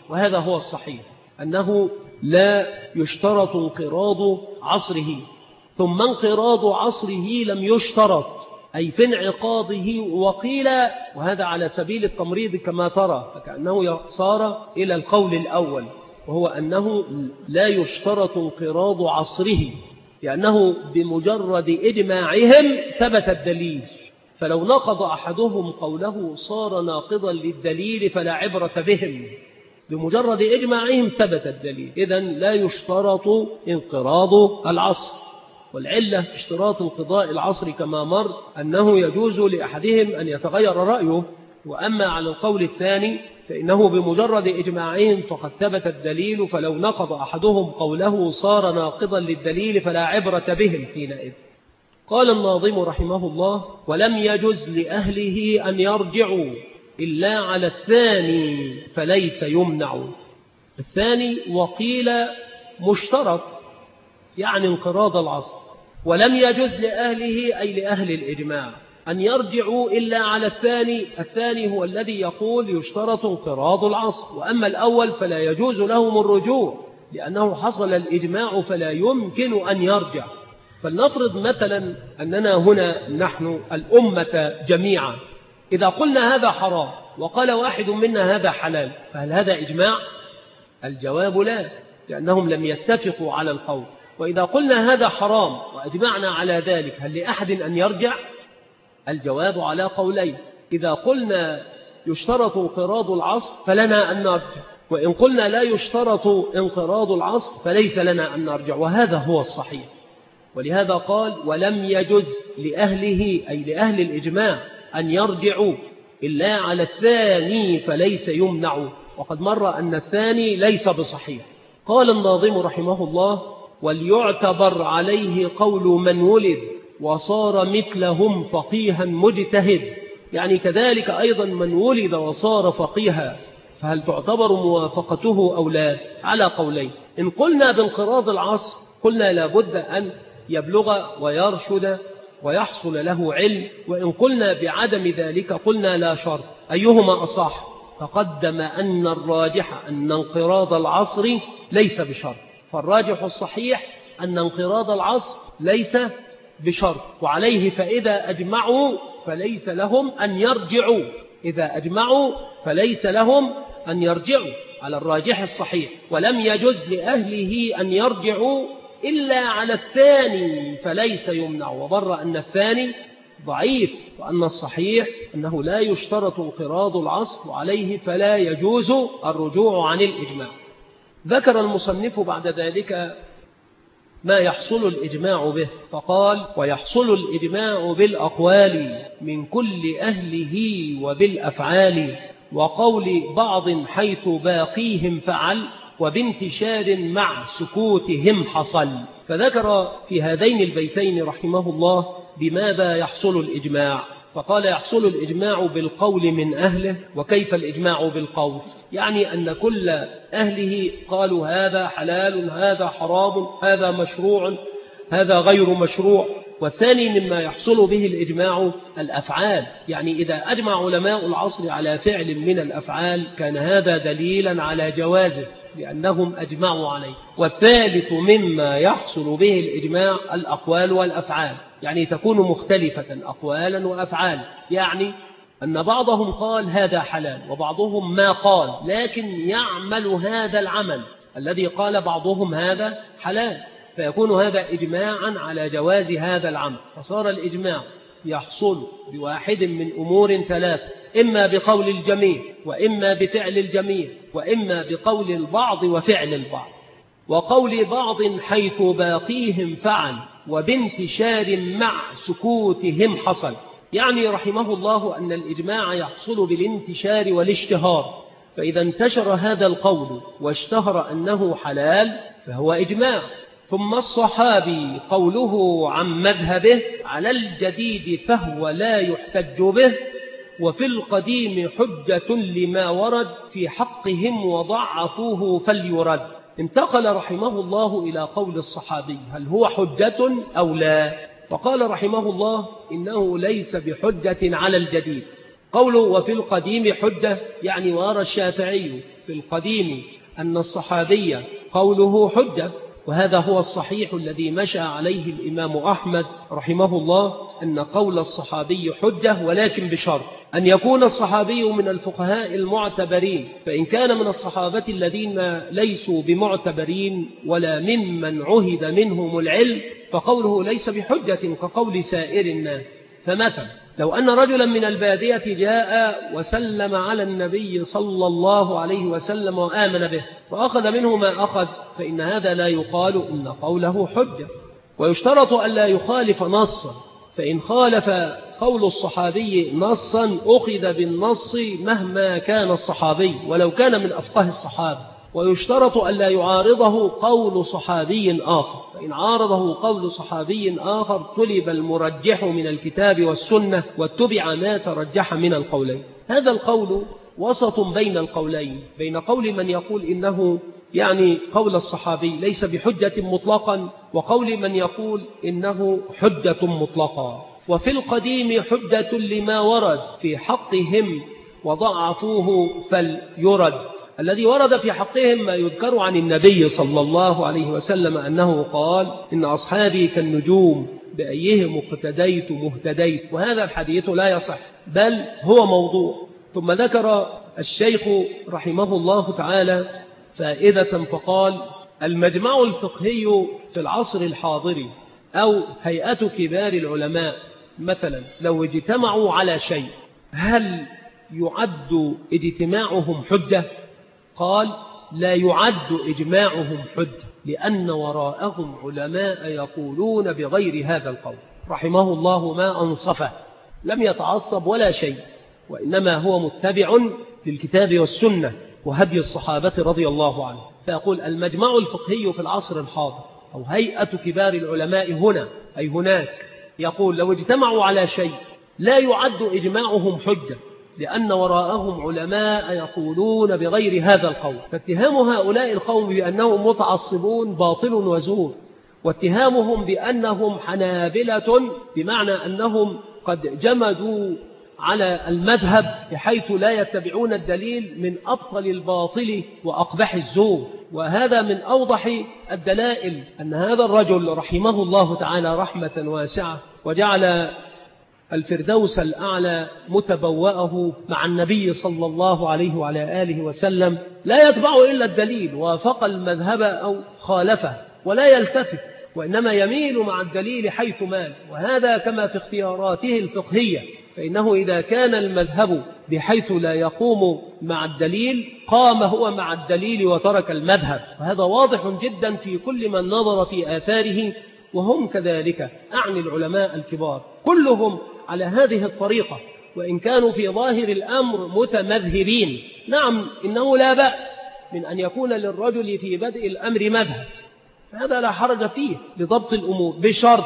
وهذا هو الصحيح، أنه لا يشترط انقراض عصره، ثم انقراض عصره لم يشترط، أي في انعقاضه. وقيل وهذا على سبيل التمريض كما ترى، فكأنه صار إلى القول الأول، وهو أنه لا يشترط انقراض عصره، لأنه بمجرد إجماعهم ثبت الدليل، فلو نقض أحدهم قوله صار ناقضا للدليل فلا عبرة بهم، بمجرد إجماعهم ثبت الدليل. إذن لا يشترط انقراض العصر. والعلة في اشتراط انقضاء العصر كما مر أنه يجوز لأحدهم أن يتغير رأيه، وأما على القول الثاني فإنه بمجرد إجماعهم فقد ثبت الدليل، فلو نقض أحدهم قوله صار ناقضا للدليل فلا عبرة بهم حينئذ. قال الناظم رحمه الله: ولم يجز لأهله أن يرجعوا إلا على الثاني فليس يمنع. الثاني وقيل مشترط يعني انقراض العصر. ولم يجز لأهله أي لأهل الإجماع أن يرجعوا إلا على الثاني. الثاني هو الذي يقول يشترط انقراض العصر، وأما الأول فلا يجوز لهم الرجوع لأنه حصل الإجماع فلا يمكن أن يرجع. فلنفرض مثلا أننا هنا نحن الأمة جميعا إذا قلنا هذا حرام وقال واحد منا هذا حلال، فهل هذا إجماع؟ الجواب لا، لأنهم لم يتفقوا على القول. وإذا قلنا هذا حرام وأجمعنا على ذلك، هل لأحد أن يرجع؟ الجواب على قولين: إذا قلنا يشترط انقراض العصر فلنا أن نرجع، وإن قلنا لا يشترط انقراض العصر فليس لنا أن نرجع، وهذا هو الصحيح. ولهذا قال: ولم يجز لأهله أي لأهل الإجماع أن يرجعوا إلا على الثاني فليس يمنع. وقد مر أن الثاني ليس بصحيح. قال الناظم رحمه الله: وليعتبر عليه قول من ولد وصار مثلهم فقيها مجتهد. يعني كذلك أيضا من ولد وصار فقيها، فهل تعتبر موافقته أو لا؟ على قولين. إن قلنا بانقراض العصر قلنا لابد أن يبلغ ويرشد ويحصل له علم، وإن قلنا بعدم ذلك قلنا لا شرط. أيهما أصح؟ تقدم أن الراجح أن انقراض العصر ليس بشرط، فالراجح الصحيح أن انقراض العصر ليس بشرط، وعليه فإذا أجمعوا فليس لهم أن يرجعوا، إذا أجمعوا فليس لهم أن يرجعوا على الراجح الصحيح. ولم يجز لأهله أن يرجعوا إلا على الثاني فليس يمنع، وبر أن الثاني ضعيف، وأن الصحيح أنه لا يشترط انقراض العصر، وعليه فلا يجوز الرجوع عن الإجماع. ذكر المصنف بعد ذلك ما يحصل الإجماع به، فقال: ويحصل الإجماع بالأقوال من كل أهله وبالأفعال، وقول بعض حيث باقيهم فعل، وبانتشار مع سكوتهم حصل. فذكر في هذين البيتين رحمه الله بماذا يحصل الإجماع، فقال: يحصل الإجماع بالقول من أهله. وكيف الإجماع بالقول؟ يعني أن كل أهله قالوا هذا حلال، هذا حرام، هذا مشروع، هذا غير مشروع. والثاني مما يحصل به الإجماع الأفعال، يعني إذا أجمع علماء العصر على فعل من الأفعال كان هذا دليلا على جوازه لأنهم أجمعوا عليه. والثالث مما يحصل به الإجماع الأقوال والأفعال، يعني تكون مختلفة أقوالا وأفعال، يعني أن بعضهم قال هذا حلال وبعضهم ما قال، لكن يعمل هذا العمل الذي قال بعضهم هذا حلال، فيكون هذا إجماعا على جواز هذا العمل. فصار الإجماع يحصل بواحد من أمور ثلاث: إما بقول الجميع، وإما بفعل الجميع، وإما بقول البعض وفعل البعض. وقول بعض حيث باقيهم فعل، وبانتشار مع سكوتهم حصل. يعني رحمه الله أن الإجماع يحصل بالانتشار والاشتهار، فإذا انتشر هذا القول واشتهر أنه حلال فهو إجماع. ثم الصحابي قوله عن مذهبه على الجديد فهو لا يحتج به، وفي القديم حجة لما ورد في حقهم وضعفوه فليرد. انتقل رحمه الله إلى قول الصحابي هل هو حجة أو لا؟ فقال رحمه الله إنه ليس بحجة على الجديد. قوله وفي القديم حجة يعني وارى الشافعي في القديم أن الصحابي قوله حجة، وهذا هو الصحيح الذي مشى عليه الإمام أحمد رحمه الله، أن قول الصحابي حجة، ولكن بشرط أن يكون الصحابي من الفقهاء المعتبرين. فإن كان من الصحابة الذين ليسوا بمعتبرين ولا ممن عهد منهم العلم فقوله ليس بحجة كقول سائر الناس. فمثلا لو أن رجلا من البادية جاء وسلم على النبي صلى الله عليه وسلم وآمن به فأخذ منه ما أخذ، فإن هذا لا يقال إن قوله حجة. ويشترط أن لا يخالف نصا، فإن خالف قول الصحابي نصا أخذ بالنص مهما كان الصحابي ولو كان من أفقه الصحابة. ويشترط أن لا يعارضه قول صحابي آخر، فإن عارضه قول صحابي آخر طلب المرجح من الكتاب والسنة واتبع ما ترجح من القولين. هذا القول وسط بين القولين، بين قول من يقول إنه يعني قول الصحابي ليس بحجة مطلقا، وقول من يقول إنه حجة مطلقا. وفي القديم حجة لما ورد في حقهم وضعفوه فليرد. الذي ورد في حقهم ما يذكر عن النبي صلى الله عليه وسلم أنه قال إن أصحابي كالنجوم بأيهم اقتديت مهتديت، وهذا الحديث لا يصح بل هو موضوع. ثم ذكر الشيخ رحمه الله تعالى فائدة فقال المجمع الفقهي في العصر الحاضر أو هيئة كبار العلماء مثلا لو اجتمعوا على شيء هل يعد اجتماعهم حجة؟ قال لا يعد إجماعهم حجة، لأن وراءهم علماء يقولون بغير هذا القول. رحمه الله ما أنصفه، لم يتعصب ولا شيء، وإنما هو متبع للكتاب والسنة وهدي الصحابة رضي الله عنه. فيقول المجمع الفقهي في العصر الحاضر أو هيئة كبار العلماء هنا أي هناك، يقول لو اجتمعوا على شيء لا يعد إجماعهم حجة، لأن وراءهم علماء يقولون بغير هذا القول. فاتهام هؤلاء القوم بأنهم متعصبون باطل وزور، واتهامهم بأنهم حنابلة بمعنى أنهم قد جمدوا على المذهب بحيث لا يتبعون الدليل من أبطل الباطل وأقبح الزور. وهذا من أوضح الدلائل أن هذا الرجل رحمه الله تعالى رحمة واسعة وجعل الفردوس الأعلى متبوأه مع النبي صلى الله عليه وعلى آله وسلم لا يتبع إلا الدليل، وافق المذهب أو خالفه ولا يلتفت، وإنما يميل مع الدليل حيث مال. وهذا كما في اختياراته الفقهية، فإنه إذا كان المذهب بحيث لا يقوم مع الدليل قام هو مع الدليل وترك المذهب، وهذا واضح جدا في كل من نظر في آثاره، وهم كذلك أعني العلماء الكبار كلهم على هذه الطريقة، وإن كانوا في ظاهر الأمر متمذهبين. نعم إنه لا بأس من أن يكون للرجل في بدء الأمر مذهب، هذا لا حرج فيه لضبط الأمور، بشرط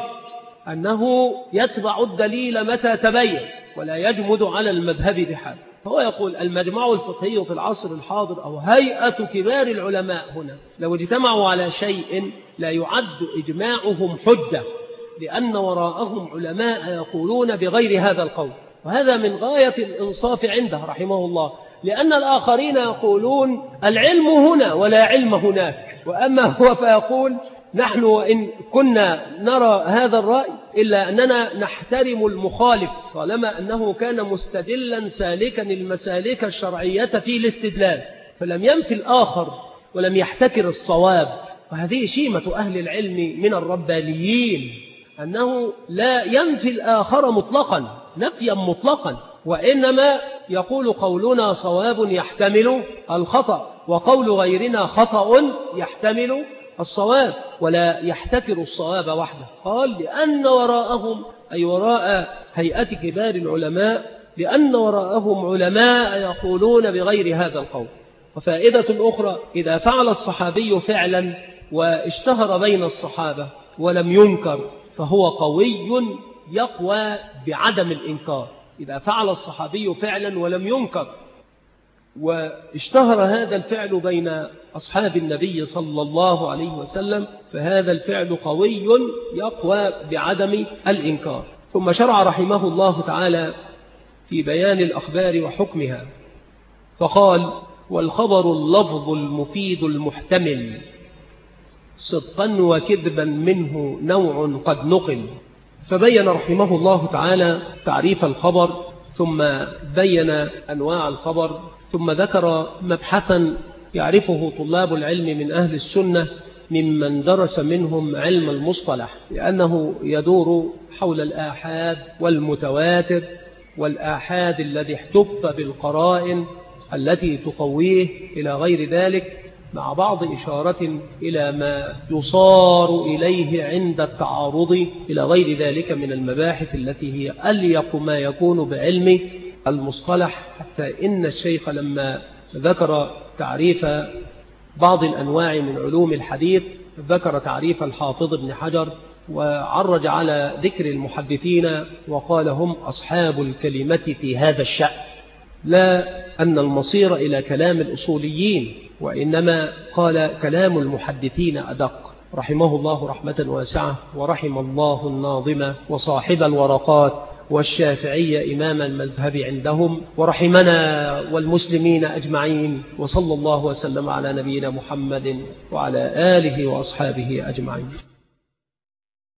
أنه يتبع الدليل متى تبين ولا يجمد على المذهب بحال. فهو يقول المجمع الفقهي في العصر الحاضر أو هيئة كبار العلماء هنا لو اجتمعوا على شيء لا يعد إجماعهم حجة، لأن وراءهم علماء يقولون بغير هذا القول. وهذا من غاية الإنصاف عنده رحمه الله، لأن الآخرين يقولون العلم هنا ولا علم هناك، وأما هو فيقول نحن وإن كنا نرى هذا الرأي إلا أننا نحترم المخالف طالما أنه كان مستدلا سالكا المسالك الشرعية في الاستدلال، فلم ينفي الآخر ولم يحتكر الصواب. وهذه شيمة أهل العلم من الربانيين، أنه لا ينفي الآخر مطلقا نفيا مطلقا، وإنما يقول قولنا صواب يحتمل الخطأ، وقول غيرنا خطأ يحتمل الصواب، ولا يحتكر الصواب وحده. قال لأن وراءهم أي وراء هيئة كبار العلماء لأن وراءهم علماء يقولون بغير هذا القول. وفائدة أخرى إذا فعل الصحابي فعلا واشتهر بين الصحابة ولم ينكر فهو قوي يقوى بعدم الإنكار. إذا فعل الصحابي فعلا ولم ينكر واشتهر هذا الفعل بين أصحاب النبي صلى الله عليه وسلم فهذا الفعل قوي يقوى بعدم الإنكار. ثم شرع رحمه الله تعالى في بيان الأخبار وحكمها، فقال والخبر اللفظ المفيد المحتمل صدقا وكذبا منه نوع قد نقل. فبين رحمه الله تعالى تعريف الخبر، ثم بين أنواع الخبر، ثم ذكر مبحثا يعرفه طلاب العلم من أهل السنة ممن درس منهم علم المصطلح، لأنه يدور حول الآحاد والمتواتر والآحاد الذي احتف بالقرائن التي تقويه إلى غير ذلك، مع بعض إشارة إلى ما يصار إليه عند التعارض إلى غير ذلك من المباحث التي هي أليق ما يكون بعلم المصطلح. حتى إن الشيخ لما ذكر تعريف بعض الأنواع من علوم الحديث ذكر تعريف الحافظ ابن حجر، وعرج على ذكر المحدثين وقال هم أصحاب الكلمة في هذا الشأن، لا أن المصير إلى كلام الأصوليين، وإنما قال كلام المحدثين أدق، رحمه الله رحمة واسعة، ورحم الله الناظم وصاحب الورقات والشافعي إمام المذهب عندهم، ورحمنا والمسلمين أجمعين، وصلى الله وسلم على نبينا محمد وعلى آله وأصحابه أجمعين.